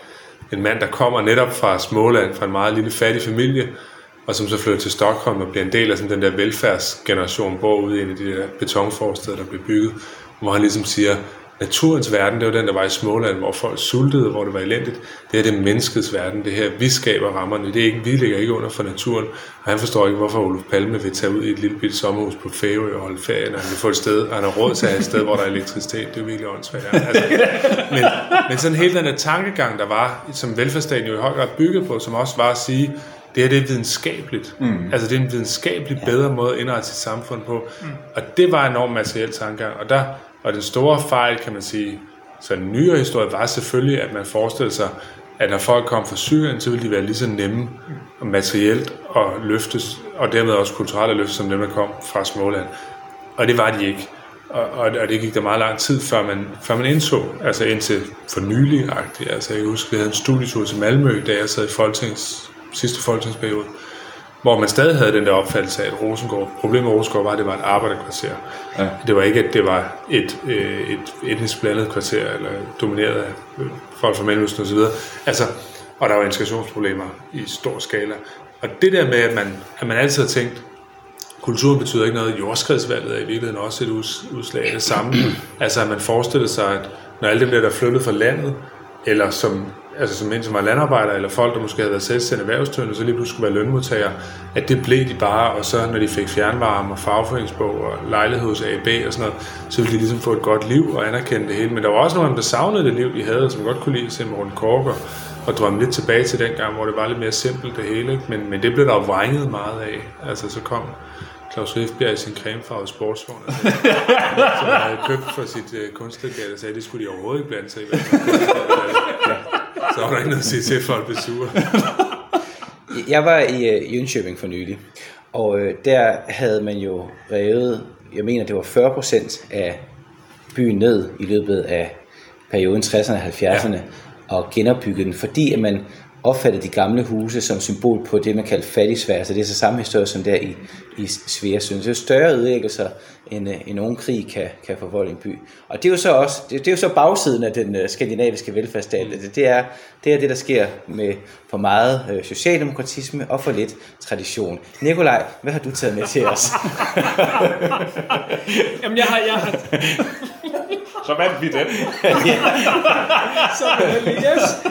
[SPEAKER 1] en mand, der kommer netop fra Småland, fra en meget lille fattig familie, og som så flytter til Stockholm og bliver en del af sådan den der velfærdsgeneration, bor ude i en af de der betonforsteder, der bliver bygget, hvor han ligesom siger, naturens verden, det var den, der var i Småland, hvor folk sultede, hvor det var elendigt. Det her det er menneskets verden, det her, vi skaber rammerne, det er ikke, vi ligger ikke under for naturen, og han forstår ikke, hvorfor Olof Palme vil tage ud i et lille bitte sommerhus på Færø og holde ferie, når han vil få et sted, og han har råd til at have et sted, hvor der er elektricitet, det er virkelig åndssvagt. Altså, men, men sådan helt den der tankegang, der var, som velfærdsstaten jo i høj grad bygget på, som også var at sige, det her det er videnskabeligt. Mm. Altså det er en videnskabelig bedre måde at indrette sit samfund på. Mm. Og det var en enorm materiel tankegang. Og, der, og den store fejl, kan man sige, så en nyere historie var selvfølgelig, at man forestillede sig, at når folk kom fra Syrien, så ville de være lige så nemme og materielt at løftes, og dermed også kulturelt at løftes, som dem, der kom fra Småland. Og det var de ikke. Og, og, og det gik der meget lang tid, før man, før man indså, altså indtil for nylig-agtigt. Altså jeg husker, vi havde en studietur til Malmø, da jeg sad i folketings sidste folketingsperiode, hvor man stadig havde den der opfattelse af, at Rosengård, problemet med Rosengård var, at det var et arbejderkvarter. Ja. Det var ikke, at det var et, øh, et etnisk blandet kvarter, eller domineret af folk fra Mellemøsten osv. Altså, og der var integrationsproblemer i stor skala. Og det der med, at man, at man altid har tænkt, kulturen betyder ikke noget, jordskredsvalget er i virkeligheden også et udslag af det samme. Altså, at man forestiller sig, at når alle dem der, der flyttede fra landet, eller som altså som en, som var landarbejder, eller folk, der måske havde været selvstændige erhvervsdrivende, så lige pludselig skulle være lønmodtagere, at det blev de bare, og så når de fik fjernvarme og fagforeningsbog og lejlighed hos A B og sådan noget, så ville de ligesom få et godt liv og anerkende det hele. Men der var også nogen, der savnede det liv, de havde, som godt kunne lide at se Morten Korch og, og drømme lidt tilbage til den gang, hvor det var lidt mere simpelt det hele, ikke? Men, men det blev der jo vrænget meget af. Altså så kom Claus Rifbjerg i sin cremefarvede sportsvogn, altså, som han havde købt for sit uh, kunstnergade, og sagde, at det skulle de overhovedet ikke blande sig i. Så var der ikke noget at sige til, at folk blev sure.
[SPEAKER 2] Jeg var i uh, Jönköping for nylig, og uh, der havde man jo revet, jeg mener det var fyrre procent af byen ned i løbet af perioden tresserne og halvfjerdserne, ja. Og genopbygget den, fordi at man opfattede de gamle huse som symbol på det, man kaldte fattigsvær. Så det er så samme historie som der i, i Sveasund. Det er jo større ødelæggelser, end, end nogen krig kan, kan forvolde en by. Og det er jo så også, det, det er jo så bagsiden af den uh, skandinaviske velfærdsstat. Det, det, er, det er det, der sker med for meget uh, socialdemokratisme og for lidt tradition. Nikolaj, hvad har du taget med til os?
[SPEAKER 3] Jamen, jeg har... Jeg har...
[SPEAKER 5] Så vandt vi den.
[SPEAKER 3] Så vandt vi, yes.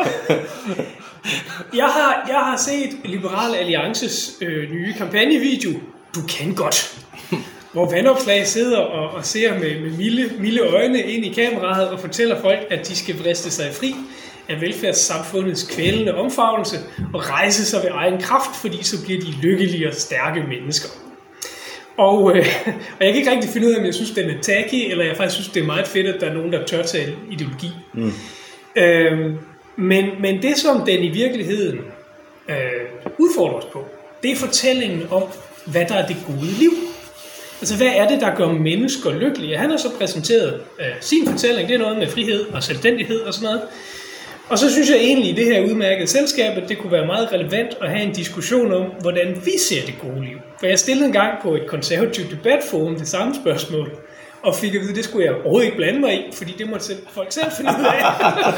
[SPEAKER 3] Jeg har, jeg har set Liberal Alliances øh, nye kampagnevideo, Du kan godt, hvor Vandopslag sidder og, og ser med, med milde, milde øjne ind i kameraet og fortæller folk, at de skal vriste sig fri af velfærdssamfundets kvælende omfavnelse og rejse sig ved egen kraft, fordi så bliver de lykkelige og stærke mennesker. Og, øh, og jeg kan ikke rigtig finde ud af, om jeg synes, den er tacky, eller jeg faktisk synes, det er meget fedt, at der er nogen, der tør tale ideologi. Mm. Øhm, men, men det, som den i virkeligheden øh, udfordrer os på, det er fortællingen om, hvad der er det gode liv. Altså, hvad er det, der gør mennesker lykkelige? Han har så præsenteret øh, sin fortælling, det er noget med frihed og selvstændighed og sådan noget. Og så synes jeg egentlig, i det her udmærkede selskab, at det kunne være meget relevant at have en diskussion om, hvordan vi ser det gode liv. For jeg stillede en gang på et konservativt debatforum det samme spørgsmål, og fik at vide, at det skulle jeg overhovedet ikke blande mig i, fordi det måtte selv, folk selv finde ud af.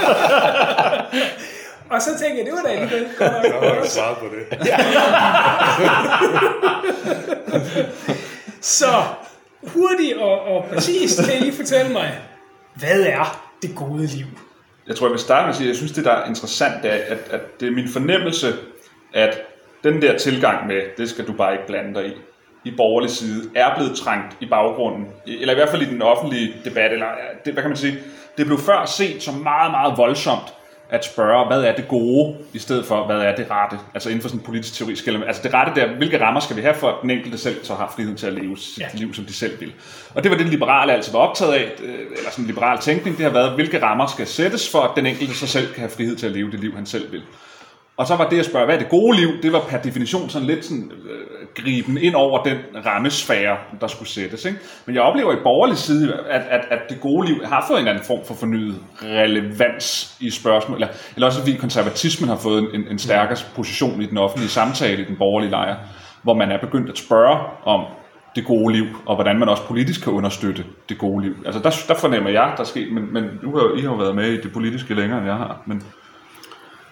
[SPEAKER 3] Og så tænkte jeg, det var da alligevel godt.
[SPEAKER 1] Så var jeg svaret på det.
[SPEAKER 3] Så hurtigt og, og præcist kan I lige fortælle mig, hvad er det gode liv?
[SPEAKER 5] Jeg tror, jeg vil starte med at sige, at jeg synes, det der er interessant, er, at, at det er min fornemmelse, at den der tilgang med, det skal du bare ikke blande dig i, i borgerlig side, er blevet trængt i baggrunden, eller i hvert fald i den offentlige debat, eller det, hvad kan man sige, det blev før set som meget, meget voldsomt at spørge, hvad er det gode, i stedet for, hvad er det rette, altså inden for sådan en politisk teoretisk element. Altså det rette der, hvilke rammer skal vi have for, at den enkelte selv så har friheden til at leve sit ja. liv, som de selv vil. Og det var det, liberale altid var optaget af, eller sådan en liberal tænkning, det har været, hvilke rammer skal sættes for, at den enkelte så selv kan have frihed til at leve det liv, han selv vil. Og så var det at spørge, hvad er det gode liv, det var per definition sådan lidt sådan, øh, griben ind over den rammesfære, der skulle sættes. Ikke? Men jeg oplever i borgerlig side, at, at, at det gode liv har fået en anden form for fornyet relevans i spørgsmål, eller, eller også at konservatismen har fået en, en stærkere position i den offentlige samtale, i den borgerlige lejr, hvor man er begyndt at spørge om det gode liv, og hvordan man også politisk kan understøtte det gode liv. Altså der, der fornemmer jeg, der sker, men, men nu har I har jo været med i det politiske længere, end jeg har, men...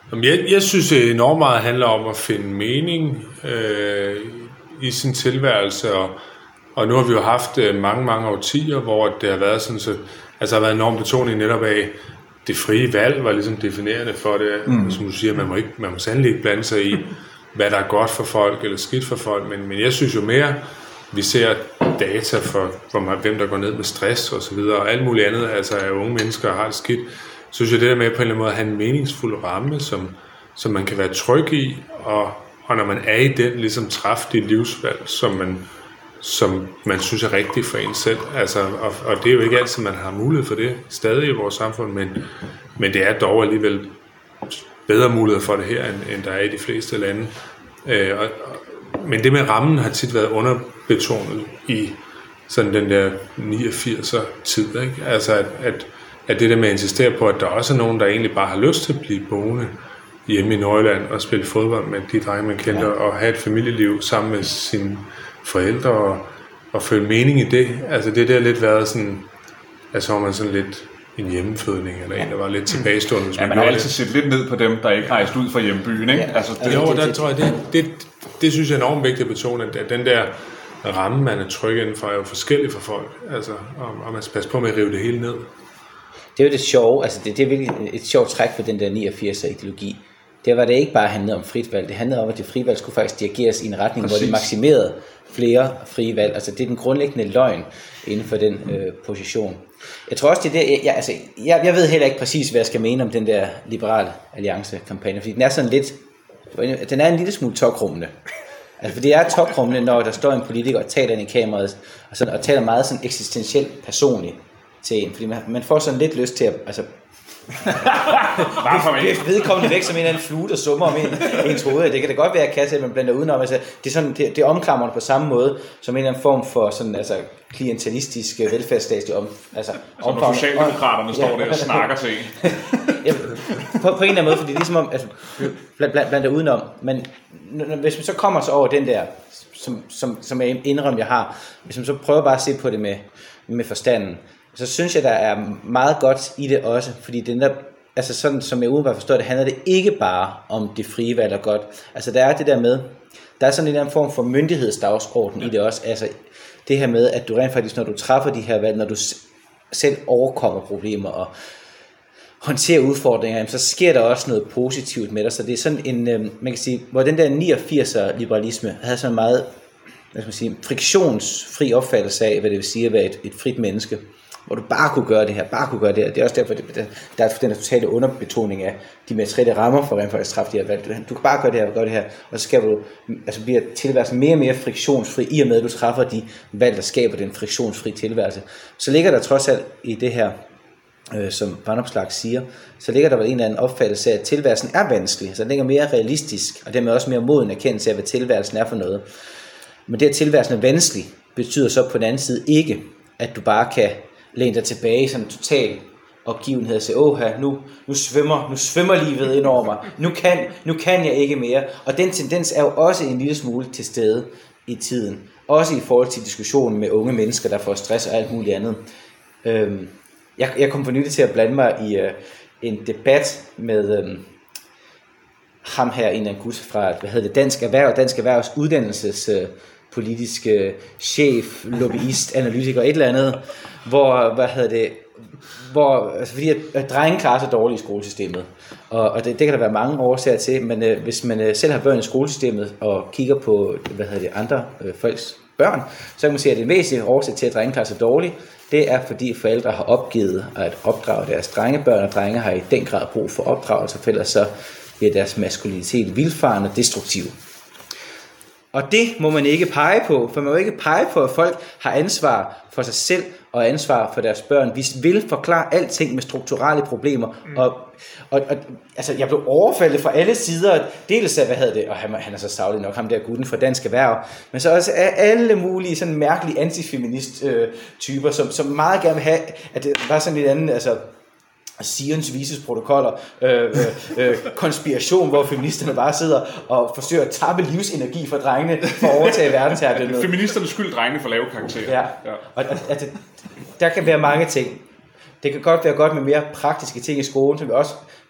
[SPEAKER 1] Jamen, jeg, jeg synes, det enormt meget handler om at finde mening øh, i sin tilværelse, og, og nu har vi jo haft øh, mange, mange årtier, hvor det har været sådan, så, altså har været enormt betoning netop af, det frie valg var ligesom definerende for det. Mm. Som du siger, man må, ikke, man må sandelig ikke blande sig i, hvad der er godt for folk eller skidt for folk, men, men jeg synes jo mere, vi ser data for, for hvem der går ned med stress og så videre, og alt muligt andet, altså at unge mennesker har det skidt, så synes jeg det der med på en eller anden måde at have en meningsfuld ramme, som, som man kan være tryg i, og, og når man er i den, ligesom træffe de livsvalg, som man, som man synes er rigtigt for en selv. Altså, og, og det er jo ikke altid, man har mulighed for det stadig i vores samfund, men, men det er dog alligevel bedre mulighed for det her, end, end der er i de fleste lande. Øh, og, men det med rammen har tit været underbetonet i sådan den der niogfirser tid, ikke? Altså at, at, at det der med at insistere på, at der også er nogen, der egentlig bare har lyst til at blive boende hjemme i Nordjylland og spille fodbold med de drenge, man kender, ja. Og have et familieliv sammen med sine forældre og, og føle mening i det. Altså det der lidt været sådan, altså var man sådan lidt en hjemmefødning, eller en, der var lidt tilbagestående.
[SPEAKER 5] Ja, man har altid set lidt ned på dem, der ikke rejst ud fra hjembyen, ikke?
[SPEAKER 2] Ja.
[SPEAKER 5] Altså, det,
[SPEAKER 1] jo, der tror jeg, det, det, det synes jeg er enormt vigtigt at betone, at den der ramme, man er tryg indenfor, er jo forskellig for folk. Altså, og, og man skal passe på med at rive det hele ned.
[SPEAKER 2] Det er jo det sjove, altså det, det er virkelig et sjovt træk på den der niogfirser-ideologi. Det var det ikke bare handlede om frit valg, det handlede om, at det frie valg skulle faktisk dirigeres i en retning, Præcis. Hvor det maksimerede flere frie valg. Altså det er den grundlæggende løgn inden for den øh, position. Jeg tror også, det er det, jeg, altså, jeg, jeg ved heller ikke præcis, hvad jeg skal mene om den der liberale alliance-kampagne, fordi den er sådan lidt, den er en lille smule tokrummende. Altså, for det er tokrummende, når der står en politiker og taler ind i kameraet, og, sådan, og taler meget sådan eksistentielt personligt til en, fordi man, man får sådan lidt lyst til at, altså, det vedkommende væk som en eller anden flue, der summer om en, ens hoved. Det kan da godt være, at kasse, man blander udenom. Altså, det er sådan, det, det er omklamrende på samme måde som en eller anden form for sådan, altså, klientelistisk velfærdsstatslig om, altså,
[SPEAKER 5] som når Socialdemokraterne står ja. Der og snakker til en.
[SPEAKER 2] Ja, på, på en eller anden måde, fordi det er ligesom om, altså, blandt bland, bland udenom. Men hvis man så kommer så over den der, som, som, som jeg indrømmer, jeg har, hvis man så prøver bare at se på det med, med forstanden, så synes jeg, der er meget godt i det også, fordi den der, altså sådan som jeg udenbart forstår det, handler det ikke bare om det frie valg og godt. Altså der er det der med, der er sådan en eller anden form for myndighedsdagsorden i det også, altså det her med, at du rent faktisk, når du træffer de her valg, når du selv overkommer problemer og håndterer udfordringer, så sker der også noget positivt med dig, så det er sådan en, man kan sige, hvor den der niogfirser liberalisme havde sådan en meget, hvad skal man sige, friktionsfri opfattelse af, hvad det vil sige at være et, et frit menneske, hvor du bare kunne gøre det her, bare kunne gøre det her. Det er også derfor, det, der er den totale underbetoning af de materielle rammer for rent faktisk at træffe de her valg. Du kan bare gøre det her, gøre det her, og så skal du, altså bliver tilværelsen mere og mere friktionsfri, i og med at du træffer de valg, der skaber den friktionsfri tilværelse. Så ligger der trods alt i det her, øh, som Vanopslagh siger, så ligger der vel en eller anden opfattelse af, at tilværelsen er vanskelig, så den ligger mere realistisk, og dermed også mere moden erkendelse af, hvad tilværelsen er for noget. Men det, at tilværelsen er vanskelig, betyder så på den anden side ikke, at du bare kan læne dig tilbage i sådan en total opgivenhed og sige, åh her, nu, nu, svømmer, nu svømmer livet ind over mig, nu kan, nu kan jeg ikke mere. Og den tendens er jo også en lille smule til stede i tiden. Også i forhold til diskussionen med unge mennesker, der får stress og alt muligt andet. Øhm, jeg, jeg kom for nylig til at blande mig i øh, en debat med øh, ham her, en af en gut fra, hvad hedder det, Dansk Erhverv, Dansk Erhvervs uddannelses øh, politiske chef, lobbyist, analytiker, et eller andet, hvor, hvad hedder det, hvor, altså fordi at, at drenge klarer sig dårligt i skolesystemet, og, og det, det kan der være mange årsager til, men øh, hvis man øh, selv har børn i skolesystemet, og kigger på, hvad hedder det, andre øh, folks børn, så kan man se, at det væsentlige årsag til, at drenge klarer sig dårligt, det er fordi forældre har opgivet at opdrage deres drengebørn, og drenge har i den grad brug for opdragelse, for ellers så bliver deres maskulinitet vildfarende og destruktiv. Og det må man ikke pege på, for man må ikke pege på, at folk har ansvar for sig selv og ansvar for deres børn. Vi vil forklare alting med strukturelle problemer. Mm. Og, og, og altså, jeg blev overfaldet fra alle sider. Dels af, hvad hedder det, og han, han er så savlig nok, ham der gutten fra Dansk Erhverv, men så også af alle mulige sådan mærkelige antifeminist-typer, øh, som, som meget gerne vil have, at det var sådan lidt andet, altså Sions vises protokoller, øh, øh, øh, konspiration, hvor feministerne bare sidder og forsøger at tappe livsenergi fra drengene for at overtage verdensherredømmet.
[SPEAKER 5] Feministernes skyld, drengene får lave karakterer.
[SPEAKER 2] Ja, ja. Og, og altså, der kan være mange ting. Det kan godt være godt med mere praktiske ting i skolen, som vi også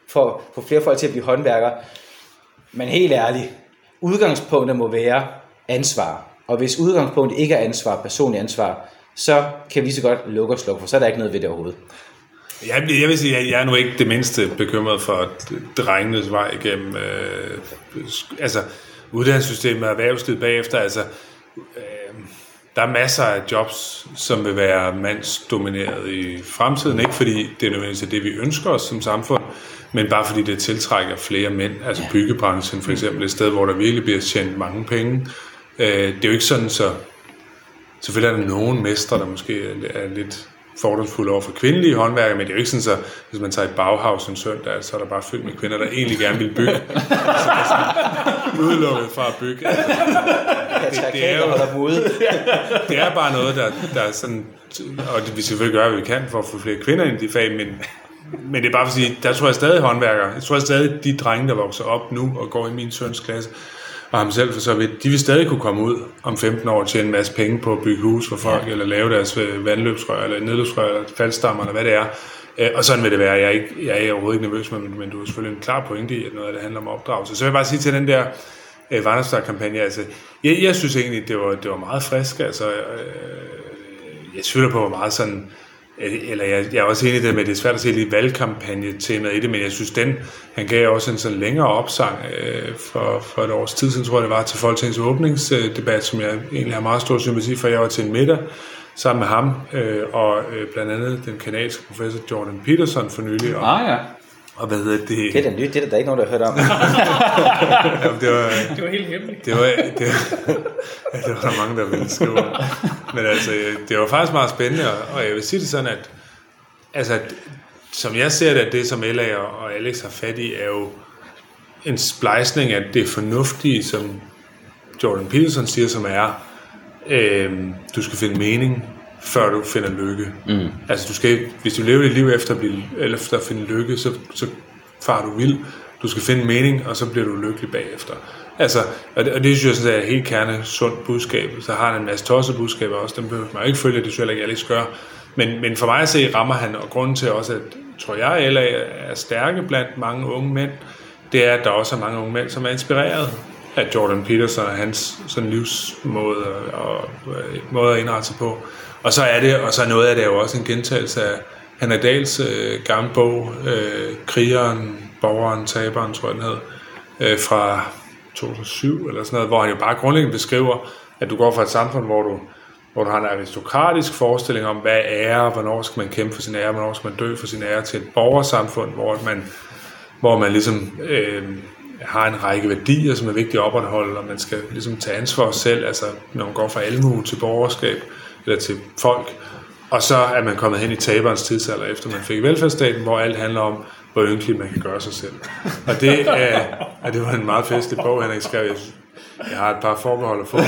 [SPEAKER 2] for at få flere folk til at blive håndværkere. Men helt ærligt, udgangspunktet må være ansvar. Og hvis udgangspunktet ikke er ansvar, personligt ansvar, så kan vi så godt lukke og slukke, for så er der ikke noget ved det overhovedet.
[SPEAKER 1] Jeg, jeg vil sige, at jeg er nu ikke det mindste bekymret for drengenes vej igennem øh, altså, uddannelsessystemet og erhvervslivet bagefter. Altså, øh, der er masser af jobs, som vil være mandsdomineret i fremtiden. Ikke fordi det er nødvendigvis det, vi ønsker os som samfund, men bare fordi det tiltrækker flere mænd. Altså byggebranchen for eksempel, et sted, hvor der virkelig bliver tjent mange penge. Øh, det er jo ikke sådan, så selvfølgelig er der nogle mestre, der måske er lidt fordomsfulde over for kvindelige håndværkere, men det er jo ikke sådan, så hvis man tager et Bauhaus en søndag, så er der bare fyldt med kvinder, der egentlig gerne vil bygge. Så er sådan udelukket fra at bygge. Altså, det, det, er jo, det er bare noget, der, der er sådan, og det, vi selvfølgelig gør, hvad vi kan for at få flere kvinder ind i de fag, men, men det er bare for at sige, der tror jeg stadig håndværkere, jeg tror stadig de drenge, der vokser op nu og går i min søns klasse, og ham selv for så vidt, de vil stadig kunne komme ud om femten år og tjene en masse penge på at bygge hus for folk, ja. Eller lave deres vandløbsrør, eller nedløbsrør, eller faldstammer, eller hvad det er. Og sådan vil det være. Jeg er, ikke, jeg er overhovedet ikke nervøs, men, men du er selvfølgelig en klar pointe i, at noget af det handler om opdragelse. Så vil jeg bare sige til den der øh, Vandrestad-kampagne, altså, jeg, jeg synes egentlig, det var, det var meget frisk. Altså, øh, jeg tvivler på, hvor meget sådan, eller jeg, jeg er også enig i det med, at det er svært at se lige valgkampagne-temaet i det, men jeg synes, den, han gav også en sådan længere opsang øh, for, for et års tid siden, tror jeg det var, til Folketingets åbningsdebat, som jeg egentlig har meget stor sympati for. Jeg var til en middag sammen med ham, øh, og øh, blandt andet den kanadiske professor Jordan Peterson for nylig. Og,
[SPEAKER 4] ah, ja.
[SPEAKER 1] Og hvad hedder det?
[SPEAKER 2] Det er da nyt, det er der ikke nogen, der har hørt om.
[SPEAKER 1] Jamen, det, var,
[SPEAKER 3] det var helt hemmeligt.
[SPEAKER 1] Det var, det, ja, det var der mange, der ville skrive. Men altså, det var faktisk meget spændende, og jeg vil sige det sådan, at altså, som jeg ser det, at det, som Ella og Alex har fat i, er jo en splejsning af det fornuftige, som Jordan Peterson siger, som er, øh, du skal finde mening, før du finder lykke. Mm. Altså, du skal, hvis du lever dit liv efter at, blive, eller efter at finde lykke, så, så farer du vild. Du skal finde mening, og så bliver du lykkelig bagefter. Altså, og det, og det synes jeg sådan, er et helt kerne sundt budskab. Så har han en masse tosset budskaber også, dem behøver man ikke følge, det synes jeg ikke, Alex gør. Men, men for mig at se, rammer han, og grunden til også, at tror jeg, Ella er stærke blandt mange unge mænd, det er, at der også er mange unge mænd, som er inspireret af Jordan Peterson og hans sådan livsmåde og, og måde at indrette sig på. Og så er det, og så er noget af det jo også en gentagelse af Henrik Dahls øh, gamle bog, øh, Krigeren, Borgeren, Taberen, tror jeg den hed, øh, fra to tusind og syv eller sådan noget, hvor han jo bare grundlæggende beskriver, at du går fra et samfund, hvor du, hvor du har en aristokratisk forestilling om, hvad er ære, hvornår skal man kæmpe for sin ære, hvornår skal man dø for sin ære, til et borgersamfund, hvor man, hvor man ligesom øh, har en række værdier, som er vigtige at opretholde, og man skal ligesom tage ansvar selv, altså når man går fra almue til borgerskab, eller til folk, og så er man kommet hen i taberens tidsalder, efter man fik velfærdsstaten, hvor alt handler om, hvor ynkeligt man kan gøre sig selv. Og det, er, og det var en meget festlig bog, han ikke skrev. Jeg, jeg har et par forbehold at få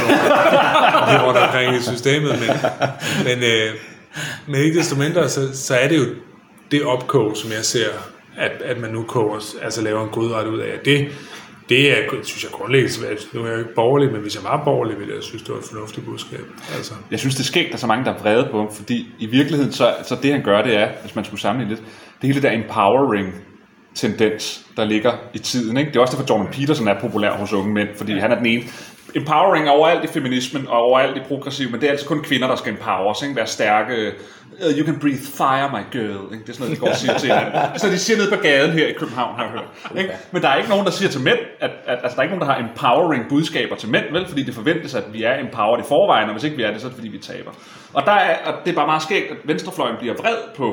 [SPEAKER 1] nogle rundt omkring i systemet, men, men, øh, men ikke desto mindre, så, så er det jo det opkog, som jeg ser, at, at man nu koger, altså laver en godret ud af. Det, det er, synes jeg, grundlæggende. Nu er jeg jo ikke borgerlig, men hvis jeg var borgerlig, ville jeg synes, det var et fornuftigt budskab. Altså.
[SPEAKER 5] Jeg synes, det er skægt, der er så mange, der er vrede på ham, fordi i virkeligheden, så, så det han gør, det er, hvis man skulle sammenligne lidt, det hele der empowering tendens, der ligger i tiden. Ikke? Det er også derfor, Jordan Peterson er populær hos unge mænd, fordi ja. Han er den ene. Empowering overalt i feminismen og overalt i progressiv, men det er altså kun kvinder, der skal empowers, ikke? Være stærke. You can breathe fire, my girl. Ikke? Det er sådan noget, de går og siger til hinanden. Det er sådan noget, de siger nede på gaden her i København, har jeg hørt. Ikke? Men der er ikke nogen, der siger til mænd, at, at altså, der er ikke nogen, der har empowering budskaber til mænd, vel? Fordi det forventes, at vi er empowered i forvejen, og hvis ikke vi er det, så er det, fordi vi taber. Og, der er, og det er bare meget skægt, at venstrefløjen bliver vred på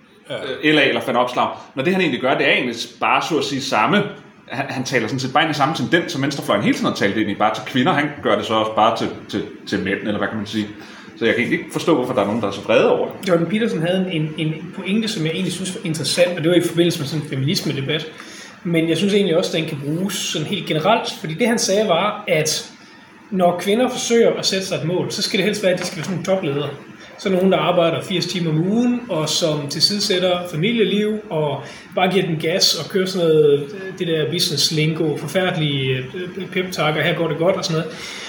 [SPEAKER 5] ja. L A eller Van Opslag. Når det han egentlig gør, det er egentlig bare så at sige samme. Han, han taler sådan set bare ind i samme tendens, som venstrefløjen hele tiden har talt ind i, bare til kvinder. Han gør det så også bare til, til, til mænd, eller hvad kan man sige. Så jeg kan ikke forstå, hvorfor der er nogen, der er så vrede over det.
[SPEAKER 3] Jordan Peterson havde en, en pointe, som jeg egentlig synes var interessant, og det var i forbindelse med sådan en feminisme-debat. Men jeg synes egentlig også, at den kan bruges sådan helt generelt, fordi det han sagde var, at når kvinder forsøger at sætte sig et mål, så skal det helst være, at de skal være sådan nogle topledere. Så nogen, der arbejder firs timer om ugen, og som tilsidesætter familieliv, og bare giver den gas, og kører sådan noget, det der business lingo, forfærdelige pep-takker, her går det godt, og sådan noget.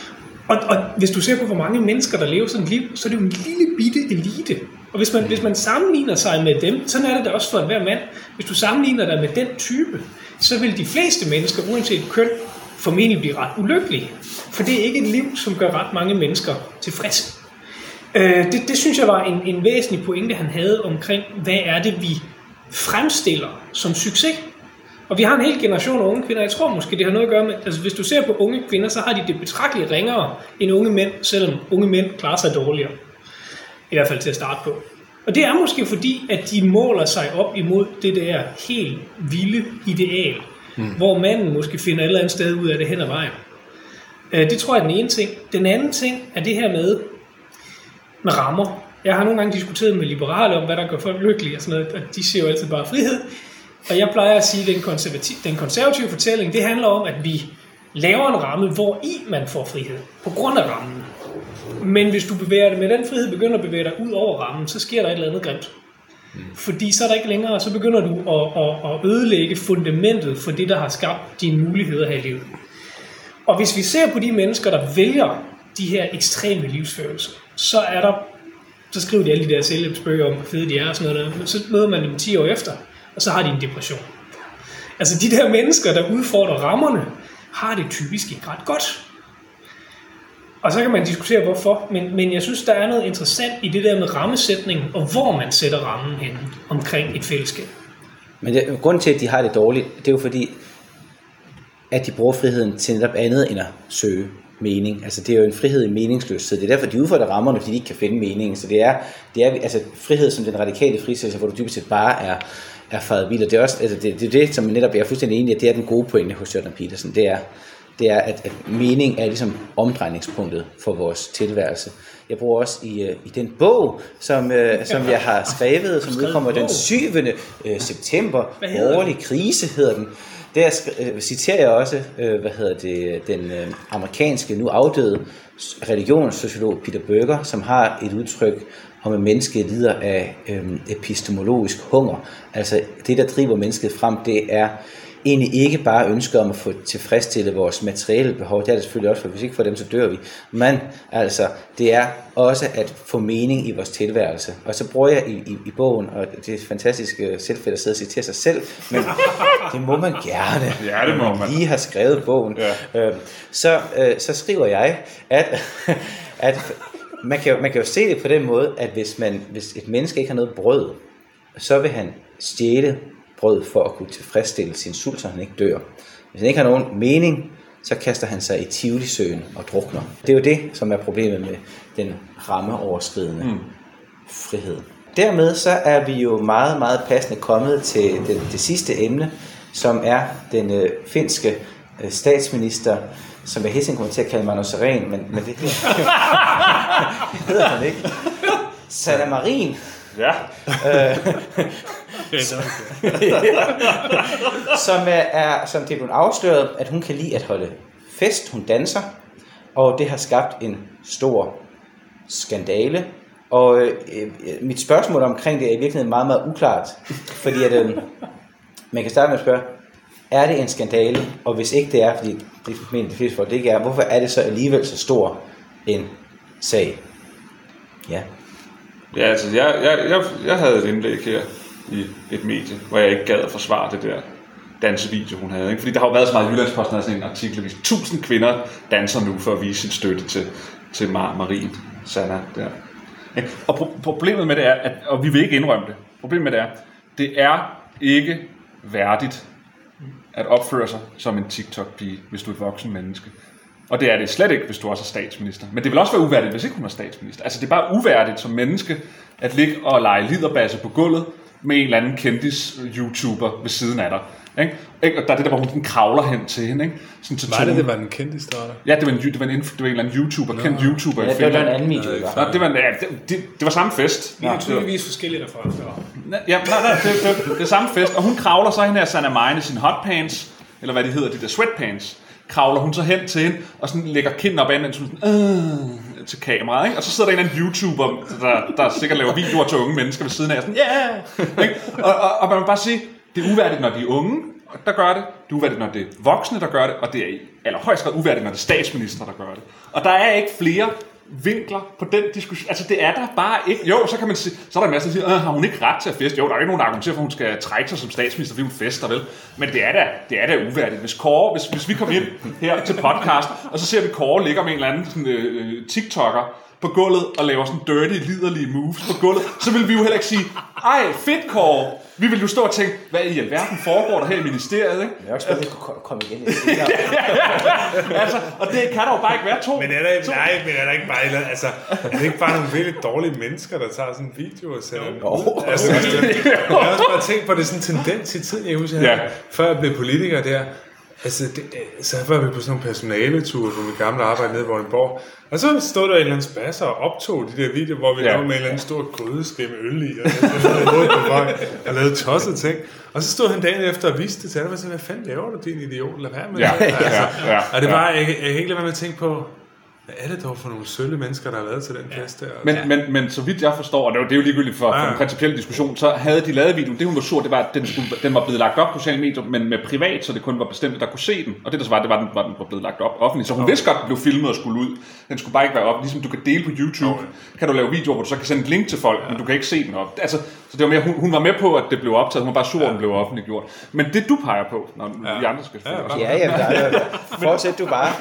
[SPEAKER 3] Og, og hvis du ser på, hvor mange mennesker, der lever sådan et liv, så er det jo en lille bitte elite. Og hvis man, hvis man sammenligner sig med dem, sådan er det da også for hver mand. Hvis du sammenligner dig med den type, så vil de fleste mennesker, uanset køn, formentlig blive ret ulykkelige. For det er ikke et liv, som gør ret mange mennesker tilfredse. Øh, det, det synes jeg var en, en væsentlig pointe, han havde omkring, hvad er det, vi fremstiller som succes. Og vi har en hel generation af unge kvinder, jeg tror måske, det har noget at gøre med, altså hvis du ser på unge kvinder, så har de det betragteligt ringere end unge mænd, selvom unge mænd klarer sig dårligere. I hvert fald til at starte på. Og det er måske fordi, at de måler sig op imod det der helt vilde ideal, mm. hvor manden måske finder et eller andet sted ud af det hen ad vejen. Det tror jeg er den ene ting. Den anden ting er det her med, med rammer. Jeg har nogle gange diskuteret med liberale om, hvad der gør folk lykkelige og sådan noget, og de siger jo altid bare frihed. Og jeg plejer at sige, at den, konservativ, den konservative fortælling, det handler om, at vi laver en ramme, hvor i man får frihed, på grund af rammen. Men hvis du bevæger dig med den frihed, begynder at bevæge dig ud over rammen, så sker der et eller andet grimt. Mm. Fordi så er der ikke længere, så begynder du at, at, at ødelægge fundamentet for det, der har skabt dine muligheder her i livet. Og hvis vi ser på de mennesker, der vælger de her ekstreme livsførelser, så er der, så skriver de alle de der selvhjælpsbøger om, hvor fede de er og sådan noget, men så møder man dem ti år efter, og så har de en depression. Altså de der mennesker, der udfordrer rammerne, har det typisk ikke ret godt. Og så kan man diskutere hvorfor, men, men jeg synes, der er noget interessant i det der med rammesætning, og hvor man sætter rammen hen omkring et fællesskab. Men
[SPEAKER 2] det, grunden til, at de har det dårligt, det er jo fordi, at de bruger friheden til netop andet end at søge mening. Altså det er jo en frihed i meningsløshed. Det er derfor, de udfordrer rammerne, fordi de ikke kan finde mening. Så det er, det er altså frihed som den radikale frisættelse, hvor du dybest set bare er, er faret vild. Og det er også, altså det, det er det, som netop jeg er fuldstændig enig i, at det er den gode pointe hos Jordan Peterson. Det er, det er at, at mening er ligesom omdrejningspunktet for vores tilværelse. Jeg bruger også i, i den bog, som, øh, som jeg har skrevet, som udkommer den syvende september. Årlig krise hedder den. Der øh, citerer jeg også, øh, hvad hedder det, den øh, amerikanske, nu afdøde religionssociolog Peter Berger, som har et udtryk om, at mennesket lider af øh, epistemologisk hunger. Altså det, der driver mennesket frem, det er egentlig ikke bare ønsket om at få tilfredsstillet vores materielle behov, det er det selvfølgelig også, for hvis ikke får dem, så dør vi. Men altså, det er også at få mening i vores tilværelse. Og så bruger jeg i, i, i bogen, og det er fantastisk selvfedt at sidde og citere sig selv, men det må man gerne,
[SPEAKER 5] ja, det må man.
[SPEAKER 2] Lige har skrevet bogen. Ja. Øh, så, øh, så skriver jeg, at, at man, kan, man kan jo se det på den måde, at hvis, man, hvis et menneske ikke har noget brød, så vil han stjæle brød for at kunne tilfredsstille sin sult, så han ikke dør. Hvis han ikke har nogen mening, så kaster han sig i Tivoli-søen og drukner. Det er jo det, som er problemet med den rammeoverskridende mm. frihed. Dermed så er vi jo meget, meget passende kommet til det, det sidste emne, som er den øh, finske øh, statsminister, som jeg helt kommer til at kalde Manu Sareen, men, men det hedder han ikke. Sanna Marin.
[SPEAKER 5] Ja.
[SPEAKER 2] Øh, som er, er som det er blevet afsløret, at hun kan lide at holde fest, hun danser, og det har skabt en stor skandale. Og øh, mit spørgsmål omkring det er i virkeligheden meget, meget uklart, fordi at, øh, man kan starte med at spørge, er det en skandale? Og hvis ikke det er, fordi det mener de fleste folk det ikke er, hvorfor er det så alligevel så stor en sag? Ja.
[SPEAKER 5] Ja, altså, jeg, jeg, jeg, jeg havde et indlæg her i et medie, hvor jeg ikke gad at forsvare det der dansevideo, hun havde. Ikke? Fordi der har jo været så meget i Jyllandsposten, der sådan en artikel, hvis tusind kvinder danser nu for at vise sin støtte til, til Mar Marin Sanna der. Ja. Og pro- problemet med det er, at, og vi vil ikke indrømme det, problemet med det er, det er ikke værdigt at opføre sig som en TikTok-pige, hvis du er et voksen menneske. Og det er det slet ikke, hvis du også er statsminister. Men det vil også være uværdigt, hvis ikke hun er statsminister. Altså det er bare uværdigt som menneske at ligge og lege liderbasse på gulvet med en eller anden kendis-YouTuber ved siden af dig. Ikke? Og der er det der, hvor hun den kravler hen til hende. Ikke? Sådan til
[SPEAKER 1] var det, det var en kendis, der var der?
[SPEAKER 5] Ja, det var en, det var en, det var en eller anden YouTuber, no. kendt YouTuber
[SPEAKER 2] ja,
[SPEAKER 5] i Finland.
[SPEAKER 2] Det var en anden video.
[SPEAKER 5] Nå, det var, ja, det, det, det var samme fest.
[SPEAKER 3] Vi er tydeligvis forskellige derfra.
[SPEAKER 5] Ja, nej, nej, det, det, det, det er samme fest. Og hun kravler så hen her Sanna Marin i sine hotpants, eller hvad de hedder, de der sweatpants. Kravler hun så hen til hende, og sådan lægger kinden op ad sådan, øh, til kameraet, ikke? Og så sidder der en eller anden YouTuber, der, der sikkert laver videoer til unge mennesker ved siden af, sådan, ja! Yeah! Og, og, og man må bare sige, det er uværdigt, når de er unge, der gør det. Det er uværdigt, når det er voksne, der gør det. Og det er i allerhøjst grad uværdigt, når det er statsminister, der gør det. Og der er ikke flere vinkler på den diskussion. Altså det er der bare ikke. Jo, så kan man sige, så er der en masse, der siger, har hun ikke ret til at feste? Jo, der er ikke nogen, der argumenterer for, at hun skal trække sig som statsminister, fordi hun fester, vel? Men det er da, det er da uværdigt. Hvis Kåre, hvis, hvis vi kommer ind her til podcast, og så ser vi Kåre ligger med en eller anden sådan, øh, TikToker på gulvet og laver sådan dirty, liderlige moves på gulvet, så vil vi jo heller ikke sige, ej, fedt Kåre. Vi vil jo stå og tænke, hvad i alverden foregår der her i ministeriet, ikke?
[SPEAKER 2] Jeg er også spændt, at kunne komme igen.
[SPEAKER 5] Altså, og det kan der jo bare ikke være to.
[SPEAKER 1] Men er der, to. Nej, men er der ikke bare, eller, altså, er det ikke bare nogle virkelig dårlige mennesker, der tager sådan en video og sender den ud? Altså, jeg har også bare tænkt på, det sådan en tendens i tiden, jeg husker, ja. Før jeg blev politiker der, altså, det, så var vi på sådan nogle personaleture på mit gamle arbejde nede i Vordingborg. Og så stod der en eller anden spasser og optog de der videoer, hvor vi ja. lavede med en eller anden stor grydeske med øl i, og og lavede tosset ting. Og så stod han dagen efter og viste det til ham, og sagde, hvad fanden laver du, din idiot? Lad være med
[SPEAKER 5] ja.
[SPEAKER 1] det. Altså,
[SPEAKER 5] ja. Ja.
[SPEAKER 1] Og det var, jeg, jeg kan ikke lade være med at tænke på, hvad er det dog for nogle sølle mennesker, der har lavet til den fest der?
[SPEAKER 5] Men, ja. men, men så vidt jeg forstår, og det er jo, det er jo ligegyldigt for, ja. for en principiel diskussion, så havde de lavet videoen, det hun var sur, det var, at den, skulle, den var blevet lagt op på sociale medier, men med privat, så det kun var bestemt, der kunne se den. Og det der så var, det var, den var, den var blevet lagt op offentligt. Så hun okay. vidste godt, at den blev filmet og skulle ud. Den skulle bare ikke være op. Ligesom du kan dele på YouTube, okay. kan du lave videoer, hvor du så kan sende et link til folk, ja. men du kan ikke se den op. Altså, så det var mere, hun, hun var med på, at det blev optaget. Hun var bare sur, at ja. den blev offentliggjort. Men det du peger på, når ja. de andre skal følge.
[SPEAKER 2] Ja, ja, ja, fortsæt du bare.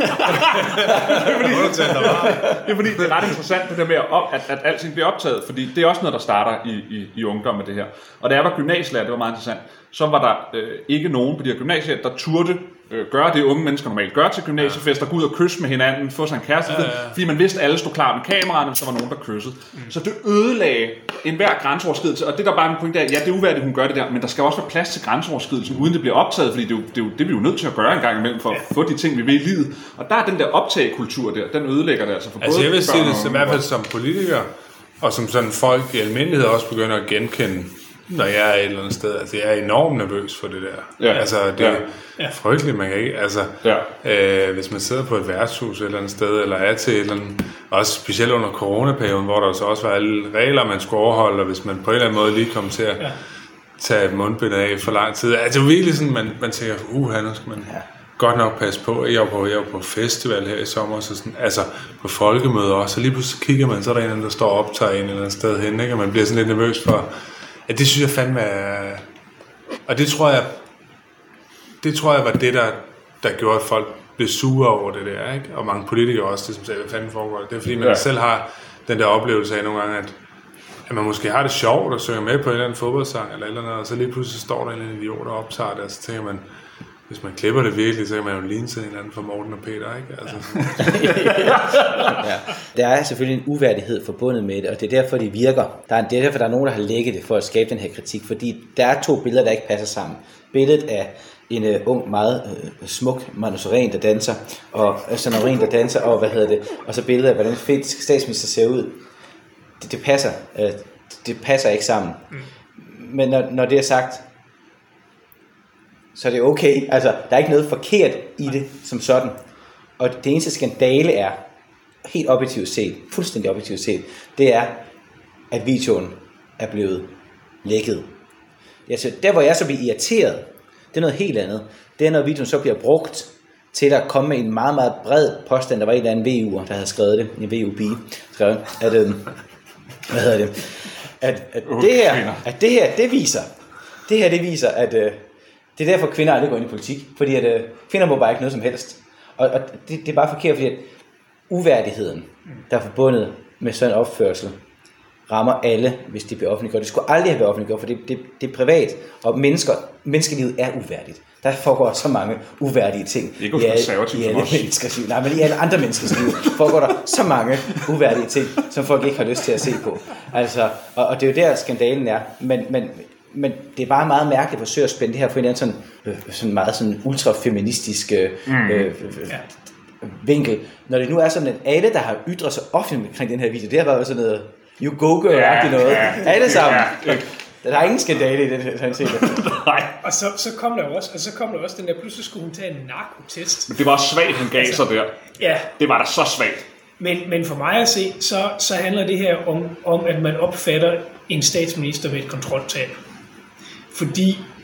[SPEAKER 5] Det er fordi, det er ret interessant det der med, at, at alting bliver optaget, fordi det er også noget, der starter i, i, i ungdom med det her. Og da jeg var gymnasielærer, det var meget interessant, så var der øh, ikke nogen på de her gymnasier, der turde øh, gøre det, unge mennesker normalt gør til gymnasiefester, gå ud og kysse med hinanden, få sig en kæreste, ja, ja, ja. fordi man vidste, at alle stod klar med kameraerne, så var nogen, der kyssede. Mm. Så det ødelagde enhver grænseoverskridelse, og det der bare er en point der, ja, det er uværdigt, hun gør det der, men der skal også være plads til grænseoverskridelsen, uden det bliver optaget, fordi det er jo det, er jo, det er vi jo nødt til at gøre en gang imellem, for at få de ting, vi vil i livet. Og der er den der optagekultur der, den ødelægger det altså for
[SPEAKER 1] altså,
[SPEAKER 5] både
[SPEAKER 1] jeg vil sige det,
[SPEAKER 5] og,
[SPEAKER 1] i hvert fald som politiker, og som sådan folk i almindelighed også begynder at genkende, når jeg er et eller andet sted. Altså, jeg er enormt nervøs for det der. Ja. Altså, det er ja. frygteligt, man kan ikke. Altså, ja. øh, hvis man sidder på et værtshus et eller andet sted, eller er til et eller andet, også specielt under coronaperioden, hvor der så også var alle regler, man skulle overholde, og hvis man på en eller anden måde lige kom til at ja. tage mundbindet af for lang tid. Altså, det er virkelig sådan, man, man tænker, uh, nu skal man ja. godt nok passe på. Jeg var på, jeg var på festival her i sommer, så sådan, altså på folkemøder også, så lige pludselig kigger man, så er der en eller anden, der står og optager en eller anden sted hen, ikke? Og man bliver sådan lidt nervøs for. Ja, det synes jeg fandme er. Og det tror jeg, det tror jeg var det, der, der gjorde, at folk blev sure over det der, ikke? Og mange politikere også, det som sagde, hvad fanden foregår det? Det er fordi, man ja. selv har den der oplevelse af nogle gange, at, at man måske har det sjovt og synger med på en eller anden fodboldsang eller eller andet, og så lige pludselig står der en eller anden idiot og optager det, og så tænker man, hvis man klipper det virkelig, så kan man jo ligne til en eller anden fra Morten og Peter, ikke? Altså.
[SPEAKER 2] ja. Der er selvfølgelig en uværdighed forbundet med det, og det er derfor, det virker. Der er, det er derfor, der er nogen, der har lægget det for at skabe den her kritik, fordi der er to billeder, der ikke passer sammen. Billedet af en uh, ung, meget uh, smuk Manu-Sareen, der danser, og uh, Manu-Sareen, der danser, og hvad hedder det, og så billedet af, hvordan finsk statsminister ser ud. Det, det passer. Uh, det passer ikke sammen. Mm. Men når, når det er sagt, så er det okay. Altså, der er ikke noget forkert i det som sådan. Og det eneste skandale er, helt objektivt set, fuldstændig objektivt set, det er, at videoen er blevet lækket. Altså, der hvor jeg så bliver irriteret, det er noget helt andet. Det er, når videoen så bliver brugt til at komme med en meget, meget bred påstand. Der var en eller anden V U'er, der havde skrevet det, en V U B, skrevet, at, øh, hvad hedder det, at, at det her, at det her, det viser, det her, det viser, at øh, det er derfor, kvinder aldrig går ind i politik, fordi at, øh, kvinder må bare ikke noget som helst. Og, og det, det er bare forkert, fordi at uværdigheden, der er forbundet med sådan en opførsel, rammer alle, hvis de bliver offentliggjort. Det skulle aldrig have været offentliggjort, for det, det, det er privat, og mennesker, menneskelivet er uværdigt. Der foregår så mange uværdige ting
[SPEAKER 5] i alle, i alle
[SPEAKER 2] menneskers liv. Nej, men i alle andre menneskers liv foregår der så mange uværdige ting, som folk ikke har lyst til at se på. Altså, og, og det er jo der, skandalen er. Men, men, men det er bare meget mærkeligt at forsøge at spænde det her for en sådan, øh, sådan meget sådan ultrafeministisk øh, mm. øh, ja. vinkel. Når det nu er sådan, at alle, der har ytret sig offentligt omkring den her video, det har været sådan noget you go girl-agtigt noget. Ja, alle sammen. Ja, ja. Der er ingen skandale i den her scene.
[SPEAKER 3] Nej. Og så, så kom der også, og så kom der også den der, pludselig skulle hun tage en narkotest.
[SPEAKER 5] Men det var svagt, han gav altså, sig der.
[SPEAKER 3] Ja.
[SPEAKER 5] Det var da så svagt.
[SPEAKER 3] Men, men for mig at se, så, så handler det her om, om, at man opfatter en statsminister ved et kontroltab. Fordi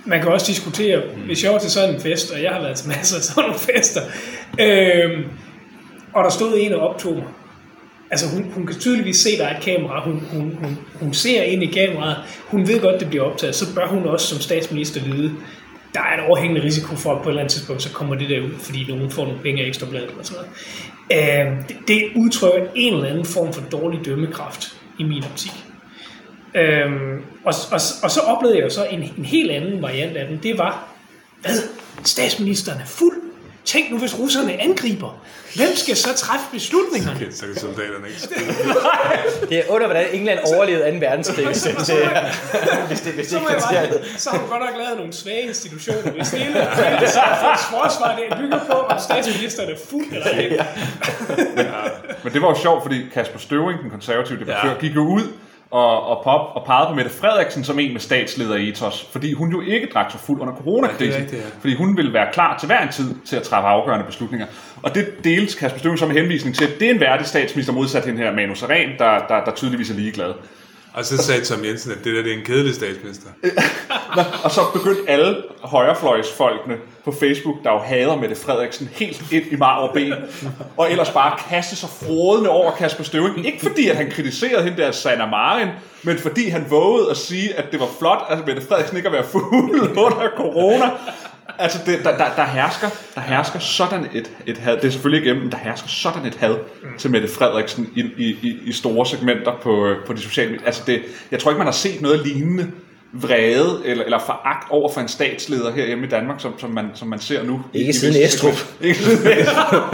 [SPEAKER 3] man kan også diskutere, hvis jeg var til sådan en fest, og jeg har været til masser af sådan nogle fester, øh, og der stod en og optog mig. Altså hun, hun kan tydeligvis se, der er et kamera, hun, hun, hun, hun ser ind i kameraet, hun ved godt, det bliver optaget, så bør hun også som statsminister vide, der er en overhængende risiko for, at på et eller andet tidspunkt, så kommer det der ud, fordi nogen får nogle penge ekstra bladet og sådan noget. Øh, det, det udtrykker en eller anden form for dårlig dømmekraft i min optik. Øh, og, og, og så oplevede jeg jo så en, en helt anden variant af den, det var, hvad? Statsministeren er fuld? Tænk nu, hvis russerne angriber. Hvem skal så træffe beslutningerne?
[SPEAKER 1] Okay, så kan soldaterne ikke spille.
[SPEAKER 2] Det er under, hvordan England overlevede anden verdenskrig. hvis det, hvis det, hvis det
[SPEAKER 3] så,
[SPEAKER 2] ikke
[SPEAKER 3] bare, så har man godt nok lavet nogle svage institutioner. Hvis det hele fælles forsvar, det bygger på, om statsministeren er fuld eller ikke.
[SPEAKER 5] men, men det var jo sjovt, fordi Kasper Støvring, den konservative debattør, ja. gik jo ud og, og, pop, og pegede på Mette Frederiksen som en med statsleder ethos, fordi hun jo ikke drak sig fuld under coronakrisen, ja, ja. fordi hun ville være klar til hver en tid til at træffe afgørende beslutninger. Og det deles Kasper Støvring som en henvisning til, at det er en værdig statsminister modsat hende her, Manu Sareen, der, der, der tydeligvis er ligeglad.
[SPEAKER 1] Og så sagde Tom Jensen, at det der det er en kedelig statsminister.
[SPEAKER 5] Og så begyndte alle højrefløjsfolkene på Facebook, der jo hader Mette Frederiksen, helt ind i marmorben, og ellers bare kaste sig frådende over Kasper Støvring. Ikke fordi, at han kritiserede hende der Sanna Marin, men fordi han vågede at sige, at det var flot, at Mette Frederiksen ikke at være fuld under corona. Altså, det, der, der, der, hersker, der hersker sådan et, et had, det er selvfølgelig ikke igennem, der hersker sådan et had mm. til Mette Frederiksen i, i, i store segmenter på, på de sociale medier. Altså, det, jeg tror ikke, man har set noget lignende vrede eller, eller foragt over for en statsleder herhjemme i Danmark, som, som, man, som man ser nu.
[SPEAKER 2] Ikke siden Estrup.
[SPEAKER 5] Ikke siden Estrup.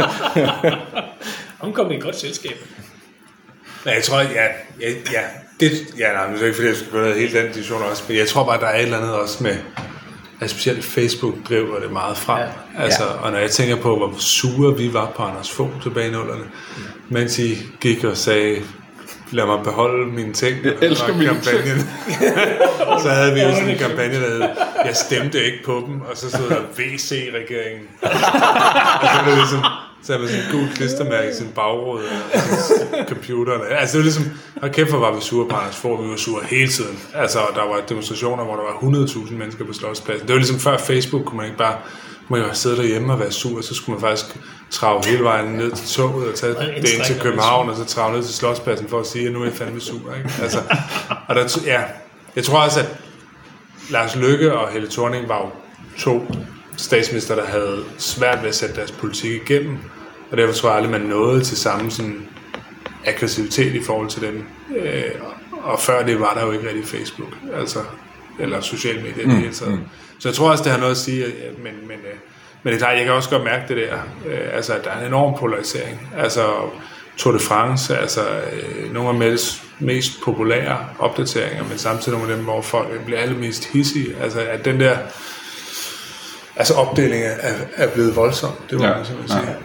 [SPEAKER 3] Hun kom i et godt selskab.
[SPEAKER 1] Men jeg tror, ja, ja, ja, det, ja, nej, det er ikke fordi, jeg skal gå ned i hele den diskussion også, men jeg tror bare, der er et eller andet også med, at specielt Facebook driver det meget frem. Ja. Altså, og når jeg tænker på, hvor sure vi var på Anders Fogh tilbage i nullerne, mm. mens I gik og sagde, lad mig beholde mine ting.
[SPEAKER 5] Jeg elsker mine ting.
[SPEAKER 1] Så havde vi jo sådan en kampagne, der hed, jeg stemte ikke på dem, og så stod der V C-regeringen. Og så var det ligesom, så havde man sådan en gul klistermærke i sin bagråd af computeren. Altså det var ligesom, og kæft for var vi sure på Anders Fogh, vi var sure hele tiden. Altså der var demonstrationer, hvor der var hundrede tusind mennesker på Slotspladsen. Det var ligesom før Facebook, kunne man ikke bare man jo sidde derhjemme og være sur, så skulle man faktisk trave hele vejen ned til toget og tage det ind til København, og så trave ned til Slotspladsen for at sige, at nu er jeg fandme sur. Ikke? Altså, og der, ja, jeg tror også, at Lars Løkke og Helle Thorning var jo to statsminister, der havde svært ved at sætte deres politik igennem, og derfor tror jeg aldrig, man nåede til samme sådan aggressivitet i forhold til dem. Øh, og før det var der jo ikke rigtig Facebook, altså, eller sociale medier i det hele taget. Så jeg tror også, det har noget at sige, men, men, men det er klart, jeg kan også godt mærke det der, altså, at der er en enorm polarisering. Altså Tour de France, altså nogle af Mettes mest populære opdateringer, men samtidig nogle af dem, hvor folk bliver allermest hissige. Altså at den der altså opdeling er, er blevet voldsom, det må ja, man simpelthen sige. Ja.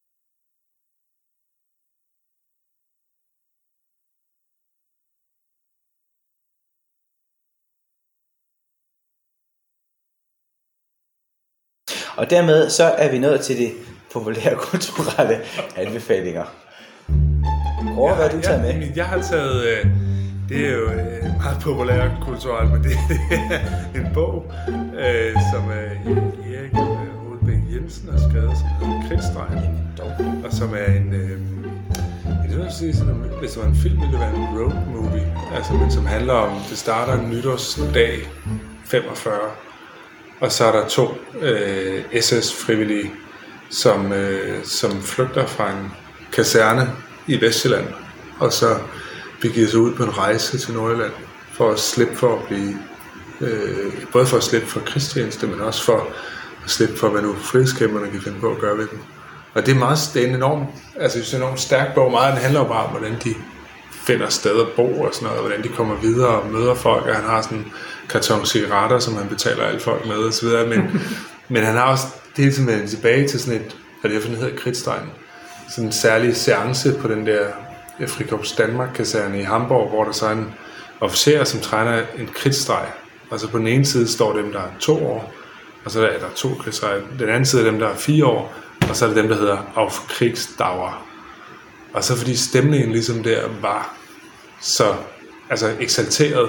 [SPEAKER 2] Og dermed så er vi nået til de populære kulturelle anbefalinger. Kåre, hvad har du taget med?
[SPEAKER 1] Jeg har taget, øh, det er jo øh, meget populært kulturelt, men det er en bog, øh, som øh, Erik Holbæk Jensen har skrevet, som hedder Kridtstregen, og som er en, øh, jeg vil sige, sådan, hvis det var en film, ville det være en road movie, altså, men som handler om, det starter nytårsdag femogfyrre, og så er der to øh, S S-frivillige, som, øh, som flygter fra en kaserne i Vestjylland, og så begiver sig ud på en rejse til Nordjylland, for at slippe for at blive, øh, både for at slippe for krigstjeneste, men også for at slippe for, hvad nu frihedskæmperne kan finde på at gøre ved dem. Og det er meget, det er en enorm, altså det er en enormt stærk bog, meget den handler jo bare om, hvordan de finder sted at bo og sådan noget, og hvordan de kommer videre og møder folk, og han har sådan en karton cigaretter, som han betaler alle folk med og så videre, men, men han har også hele tiden været tilbage til sådan et, hvad det hedder, Kridtstregen, sådan en særlig seance på den der Frikorps Danmark-kaserne i Hamburg, hvor der så er en officer, som træner en kridtstreg. Altså på den ene side står dem, der er to år, og så er der to kridtstreger. Den anden side er dem, der er fire år, og så er det dem, der hedder Auf Kriegsdauer. Og så fordi stemningen ligesom der var så altså eksalteret,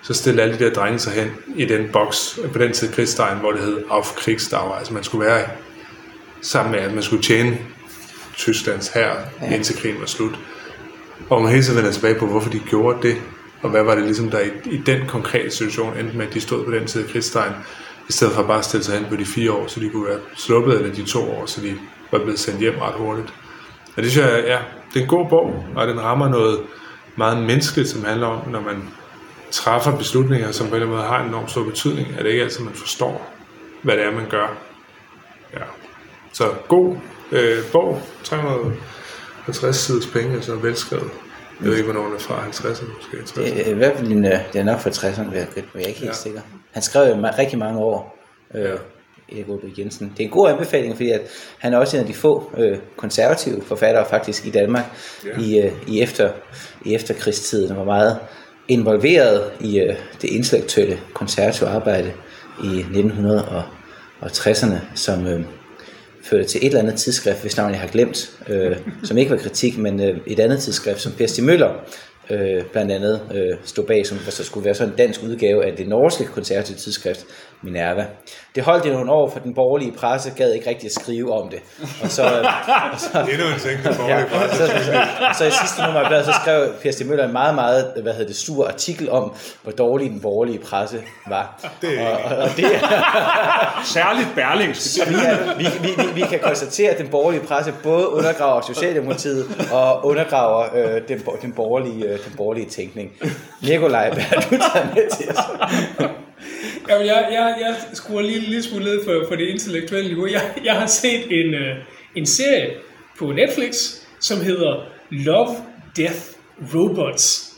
[SPEAKER 1] så stillede alle de der drenge sig hen i den boks, på den tid Krigstein, hvor det hed Auf Kriegsdauer. Altså man skulle være sammen med, at man skulle tjene Tysklands hær, ja. indtil krigen var slut. Og man hele tiden vender tilbage på, hvorfor de gjorde det, og hvad var det ligesom, der i, i den konkrete situation endte med, at de stod på den side af Krigstein, i stedet for bare at stille sig hen på de fire år, så de kunne være sluppet, eller de to år, så de var blevet sendt hjem ret hurtigt. Og det synes jeg, ja, det er en god bog, og den rammer noget meget menneskeligt, som handler om, når man træffer beslutninger, som på en eller anden måde har en enormt stor betydning, at det ikke altid man forstår, hvad det er, man gør. Ja. Så god øh, bog, tre hundrede og halvtreds siders penge, altså velskrevet. Jeg ved ikke, hvornår den er fra, halvtredserne måske.
[SPEAKER 2] Det er i hvert fald en, det er nok fra tresserne, men jeg er ikke helt ja. sikker. Han skrev jo rigtig mange år, øh, ja. Erik Aalbæk Jensen. Det er en god anbefaling, fordi at han er også en af de få øh, konservative forfattere faktisk i Danmark ja. i, øh, i, efter, i efterkrigstiden. Han var meget involveret i øh, det intellektuelle konservative arbejde i nitten tresserne, som øh, førte til et eller andet tidsskrift, hvis navn jeg har glemt, øh, som ikke var kritik, men øh, et andet tidsskrift, som Per Stig Møller øh, blandt andet øh, stod bag, som så skulle være sådan en dansk udgave af det norske konservative tidsskrift Minerva. Det holdt i nogle år, for den borgerlige presse gad ikke rigtig at skrive om det. Og så, øh, og så,
[SPEAKER 1] det er nu en ting, den borgerlige presse.
[SPEAKER 2] Ja, og, så, og så i sidste nummer af bladet, så skrev Per Stig Møller en meget, meget, hvad hedder det, stor artikel om, hvor dårlig den borgerlige presse var.
[SPEAKER 1] Det er
[SPEAKER 2] og, og, og det er
[SPEAKER 5] særligt Berlingske.
[SPEAKER 2] vi, vi, vi, vi, vi kan konstatere, at den borgerlige presse både undergraver Socialdemokratiet og undergraver øh, den, den, borgerlige, øh, den borgerlige tænkning. Nikolaj, hvad har du taget med til os?
[SPEAKER 3] Jamen, jeg, jeg, jeg skruer lige lidt smule ned for, for det intellektuelle niveau. Jeg, jeg har set en, uh, en serie på Netflix, som hedder Love, Death, Robots.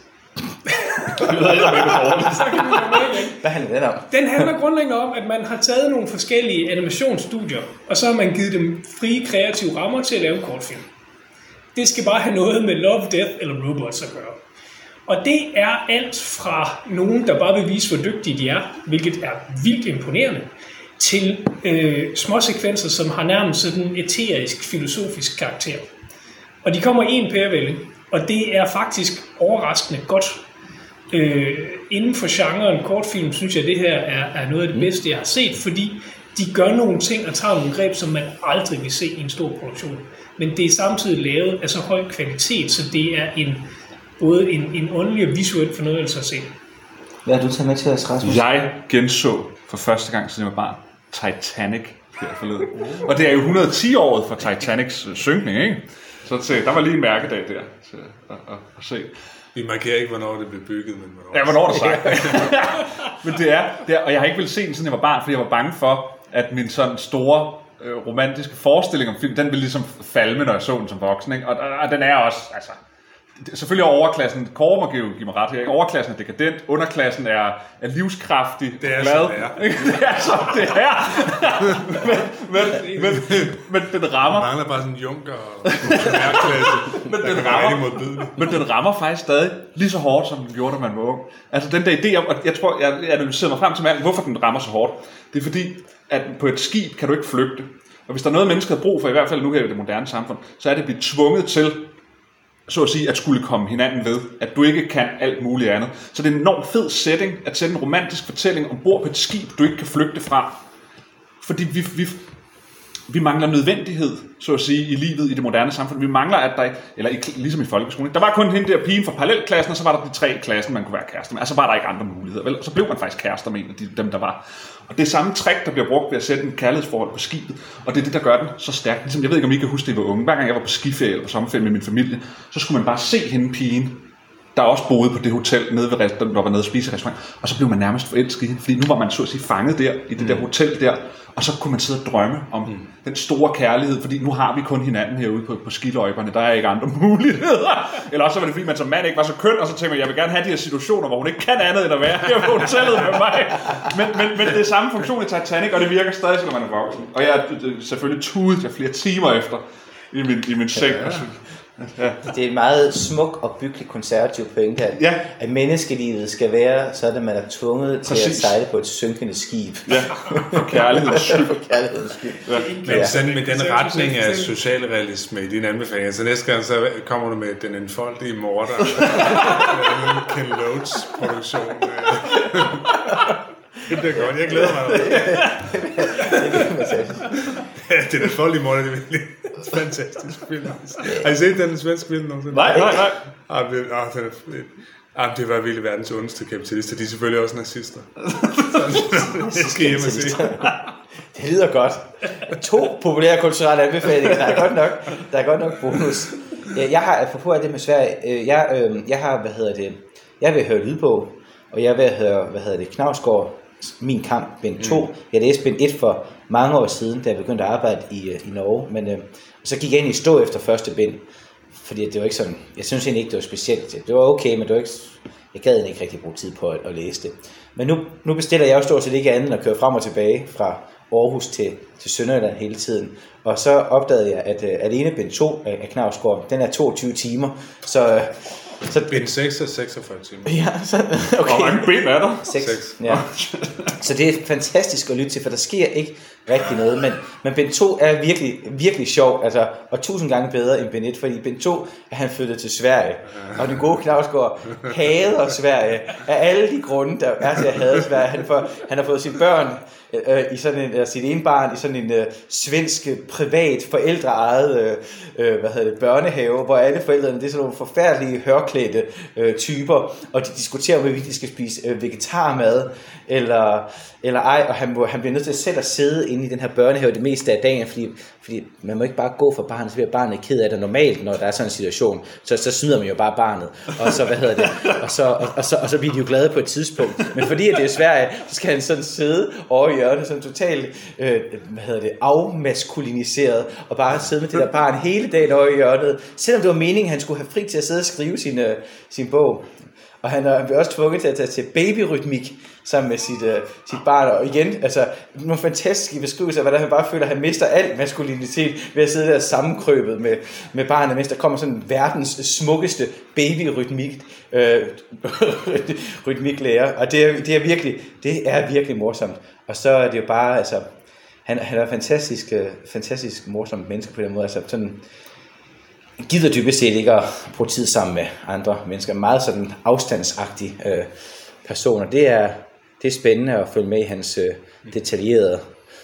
[SPEAKER 2] Hvad handler den om?
[SPEAKER 3] Den handler grundlæggende om, at man har taget nogle forskellige animationsstudier, og så har man givet dem frie kreative rammer til at lave en kortfilm. Det skal bare have noget med Love, Death eller Robots at gøre. Og det er alt fra nogen, der bare vil vise, hvor dygtige de er, hvilket er vildt imponerende, til øh, små sekvenser, som har nærmest sådan en æterisk, filosofisk karakter. Og de kommer i en pærevælde, og det er faktisk overraskende godt. Øh, inden for genren kortfilm, synes jeg, at det her er, er noget af det bedste, jeg har set, fordi de gør nogle ting og tager nogle greb, som man aldrig vil se i en stor produktion. Men det er samtidig lavet af så høj kvalitet, så det er en både en, en åndelig og visuel fornøjelse at se.
[SPEAKER 2] Hvad har du taget med til os, Rasmus?
[SPEAKER 5] Jeg genså for første gang, siden jeg var barn, Titanic her forleden. Og det er jo hundrede og ti-året for Titanics synkning, ikke? Så til, der var lige en mærkedag der til at, at, at se.
[SPEAKER 1] Vi markerer ikke, hvornår det blev bygget, men hvornår.
[SPEAKER 5] Ja, hvornår det sagt. Men det er, det er, og jeg har ikke ville se den, siden jeg var barn, fordi jeg var bange for, at min sådan store øh, romantiske forestilling om film, den ville ligesom falme, når jeg så den som voksen, ikke? Og, og, og den er også, altså... Selvfølgelig er overklassen, Kåre må give mig ret her, overklassen er dekadent, underklassen er, er livskraftig,
[SPEAKER 1] det er
[SPEAKER 5] glad.
[SPEAKER 1] Som det er.
[SPEAKER 5] Det er som det er. men, men, men, men den rammer...
[SPEAKER 1] Man mangler bare sådan en junker og mærklasse.
[SPEAKER 5] men, den rammer, men den rammer faktisk stadig lige så hårdt, som den gjorde, da man var ung. Altså den der idé om, og jeg tror, jeg, jeg analyserer mig frem til, hvorfor den rammer så hårdt. Det er fordi, at på et skib kan du ikke flygte. Og hvis der er noget, mennesker har brug for, i hvert fald nu her i det moderne samfund, så er det at blive tvunget til så at sige, at skulle komme hinanden ved, at du ikke kan alt muligt andet. Så det er en enormt fed setting, at sætte en romantisk fortælling ombord på et skib, du ikke kan flygte fra. Fordi vi, vi, vi mangler nødvendighed, så at sige, i livet i det moderne samfund. Vi mangler, at der, eller i, ligesom i folkeskolen, der var kun hende der pigen fra parallelklassen, og så var der de tre i klassen, man kunne være kærester med. Altså var der ikke andre muligheder, vel? Og så blev man faktisk kærester med en af de, dem, der var. Og det er samme trick, der bliver brugt ved at sætte en kærlighedsforhold på skibet, og det er det, der gør den så stærk. Ligesom, jeg ved ikke, om I kan huske, det var unge. Hver gang jeg var på skiferie eller på sommerferie med min familie, så skulle man bare se hende pigen, der også boede på det hotel, nede ved restaurant, der var nede og spise i restaurant, og så blev man nærmest forelsket i hende, fordi nu var man så at sige fanget der, i det mm. der hotel der, og så kunne man sidde og drømme om mm. den store kærlighed, fordi nu har vi kun hinanden herude på, på skiløjperne, der er ikke andre muligheder. Eller også var det fordi, man som mand ikke var så køn, og så tænkte man, jeg vil gerne have de her situationer, hvor hun ikke kan andet end at være her på hotellet med mig. Men, men, men det er samme funktion i Titanic, og det virker stadig, selvom man er voksen. Og jeg selvfølgelig tudet jeg flere timer efter i min, i min seng. Ja. Ja.
[SPEAKER 2] Det er en meget smuk og byggelig konservativ pointe, at,
[SPEAKER 5] ja.
[SPEAKER 2] at menneskelivet skal være sådan, at man er tvunget til Præcis. At sejle på et synkende skib.
[SPEAKER 5] Ja, for kærlighedens skyld.
[SPEAKER 2] For kærlighedens skyld.
[SPEAKER 1] Ja. Men ja. Sådan med den retning af socialrealisme i dine anbefalinger, så næste gang så kommer du med den enfoldige morder. Ken Loach produktion. Det bliver godt, jeg glæder mig. Ja, det er da folk i morgen, det er virkelig fantastisk film. Har I set den svenske film nogensinde?
[SPEAKER 5] Nej, nej, nej.
[SPEAKER 1] Ah, det, ah, den er, ah, det var virkelig verdens ondeste kapitalister. De er selvfølgelig også nazister. Det skal hjem og se.
[SPEAKER 2] Det lyder godt. To populære kulturelle anbefalinger. Der er godt nok, der er godt nok bonus. Jeg har, apropos af det med Sverige, jeg, øh, jeg har, hvad hedder det, jeg vil høre lydbog, og jeg vil høre, hvad hedder det, Knausgård, Min Kamp, bind to. Mm. Jeg læste bind et for mange år siden, da jeg begyndte at arbejde i, i Norge, men øh, så gik jeg ind i stå efter første bind, fordi det var ikke sådan, jeg synes egentlig ikke, det var specielt. Det var okay, men det var ikke, jeg gad ikke rigtig bruge tid på at, at læse det. Men nu, nu bestiller jeg jo stort set ikke andet end at køre frem og tilbage fra Aarhus til, til Sønderjylland hele tiden. Og så opdagede jeg, at uh, alene bind to af, af Knausgård, den er toogtyve timer. Så, uh, så
[SPEAKER 1] bind seks er seksogfyrre timer.
[SPEAKER 2] Ja, så, okay.
[SPEAKER 5] Hvor mange bind er der?
[SPEAKER 2] seks. Ja. Så det er fantastisk at lytte til, for der sker ikke rigtig noget. Men, men bind to er virkelig, virkelig sjov, altså, og tusind gange bedre end bind et, fordi bind to er han flyttet til Sverige. Og den gode Knausgård hader Sverige af alle de grunde, der er til at hade Sverige. Han, får, han har fået sine børn øh, i sådan en, sit ene barn i sådan en øh, svensk privat forældreejet øh, hvad hedder det, børnehave, hvor alle forældrene det er sådan nogle forfærdelige hørklædte øh, typer, og de diskuterer om hvorvidt de skal spise øh, vegetarmad eller eller ej, og han, må, han bliver nødt til selv at sidde inde i den her børnehave det meste af dagen, fordi, fordi man må ikke bare gå for barnet, så bliver barnet ked af det normalt, når der er sådan en situation, så, så smider man jo bare barnet, og så, hvad hedder det, og så, og, og, så, og så bliver de jo glade på et tidspunkt, men fordi at det er Sverige, så skal han sådan sidde over i hjørnet, sådan totalt, øh, hvad hedder det, afmaskuliniseret, og bare sidde med det der barn hele dagen over i hjørnet, selvom det var meningen, at han skulle have fri til at sidde og skrive sin, øh, sin bog. Og han er også tvunget til at tage til babyrytmik sammen med sit, uh, sit barn. Og igen, altså, nogle fantastiske beskrivelser, hvordan han bare føler, at han mister al maskulinitet ved at sidde der sammenkrøbet med, med barnet, mens der kommer sådan verdens smukkeste babyrytmik øh, rytmiklærer. Og det er, det er virkelig, det er virkelig morsomt. Og så er det jo bare, altså, han, han er fantastisk, fantastisk morsomt menneske på den måde. Altså, sådan, gider dybest set ikke at bruge tid sammen med andre mennesker. Meget sådan afstandsagtige øh, personer. Det er, det er spændende at følge med i hans øh, detaljerede,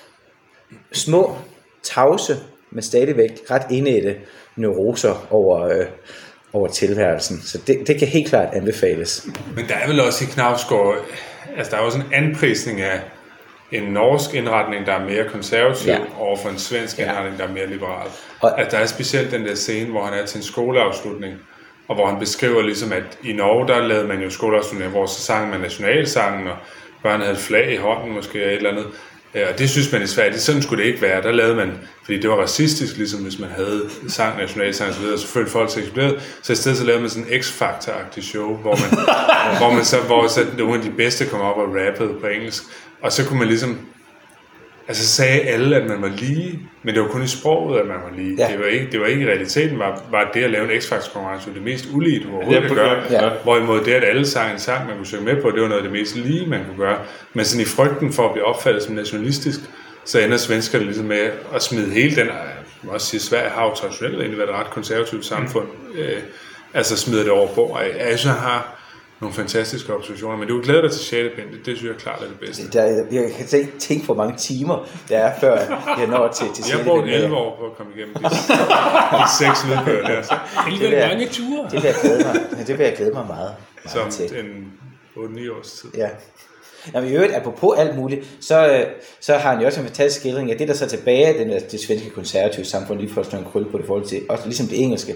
[SPEAKER 2] små, tavse, men stadigvæk ret indædte neuroser over, øh, over tilværelsen. Så det, det kan helt klart anbefales.
[SPEAKER 1] Men der er vel også i Knausgård, altså der er også en anprisning af en norsk indretning, der er mere konservativ, ja, over for en svensk indretning, der er mere liberal. Og at der er specielt den der scene, hvor han er til en skoleafslutning, og hvor han beskriver ligesom, at i Norge, der lavede man jo skoleafslutning, hvor så sang man nationalsangen, og børn havde et flag i hånden måske, og et eller andet. Og det synes man i Sverige, det sådan skulle det ikke være. Der lavede man, fordi det var racistisk, ligesom hvis man havde sang, nationalsang og så videre, så følte folk sig eksploderet. Så i stedet så lavede man sådan en X-Factor-agtig show, hvor man, hvor man så, hvor så nogle af de bedste kom op og rappede på engelsk. Og så kunne man ligesom, altså sagde alle, at man var lige, men det var kun i sproget, at man var lige. Ja. Det var ikke, det var ikke i realiteten, var, var det at lave en X-Factor-konkurrence det mest ulige, du overhovedet ja, kan gøre. Ja. Hvorimod det, at alle sang en sang, man kunne synge med på, det var noget af det mest lige, man kunne gøre. Men sådan i frygten for at blive opfattet som nationalistisk, så ender svenskerne ligesom med at smide hele den, jeg må også sige, Sverige har jo traditionelt egentlig været et ret konservativt samfund, mm. øh, altså smider det over bord. Jeg synes, han har nogle fantastiske observationer, men du glæder dig til sjette bind, det, det synes jeg klart er det bedste.
[SPEAKER 2] Der, jeg kan ikke tænke, hvor mange timer der er, før jeg når til, til sjette bind.
[SPEAKER 1] Jeg har brugt elleve år på at komme igennem de, de seks lydbøger der.
[SPEAKER 3] Det vil mange ture.
[SPEAKER 2] Det vil jeg glæde mig, det vil jeg glæde mig meget, meget
[SPEAKER 1] som
[SPEAKER 2] til.
[SPEAKER 1] en otte ni års tid.
[SPEAKER 2] Ja. Når vi i øvrigt, apropos alt muligt, så, så har han jo også en fantastisk skildring af det, der så tilbage af den, det svenske konservative samfund, lige for at stå en krølle på det forhold til, også ligesom det engelske.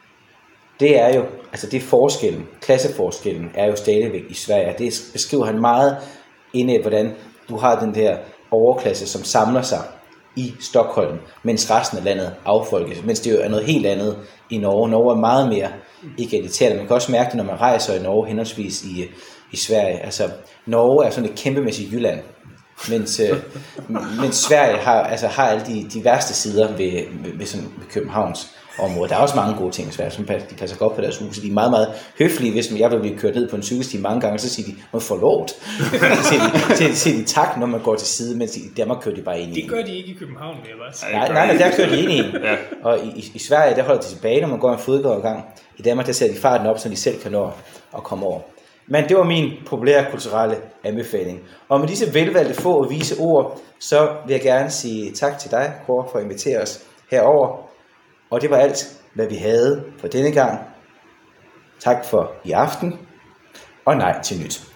[SPEAKER 2] Det er jo, altså det forskellen, klasseforskellen er jo stadigvæk i Sverige. Det beskriver han meget inde i, hvordan du har den der overklasse, som samler sig i Stockholm, mens resten af landet affolkes, mens det jo er noget helt andet i Norge. Norge er meget mere egalitært. Man kan også mærke det, når man rejser i Norge, henholdsvis i, i Sverige. Altså, Norge er sådan et kæmpemæssigt Jylland, mens, øh, mens Sverige har, altså, har alle de, de værste sider ved, ved, ved, sådan, ved Københavns område. Der er også mange gode ting i Sverige, som de passer godt på deres huse. De er meget, meget høflige, hvis jeg vil blive kørt ned på en cykelsti mange gange, så siger de, man får lov. Så siger de tak, når man går til side, mens i Danmark kører de bare ind i.
[SPEAKER 3] Det gør de ikke i København, det er bare.
[SPEAKER 2] Nej, nej, nej, der kører de ind i. Ja. Og i, i, i Sverige, der holder de tilbage, når man går en fodgængergang. I Danmark, der sætter de farten op, så de selv kan nå at komme over. Men det var min populære kulturelle anbefaling. Og med disse velvalgte få og vise ord, så vil jeg gerne sige tak til dig, Kåre, for at invitere os herover. Og det var alt, hvad vi havde for denne gang. Tak for i aften, og nej til nyt.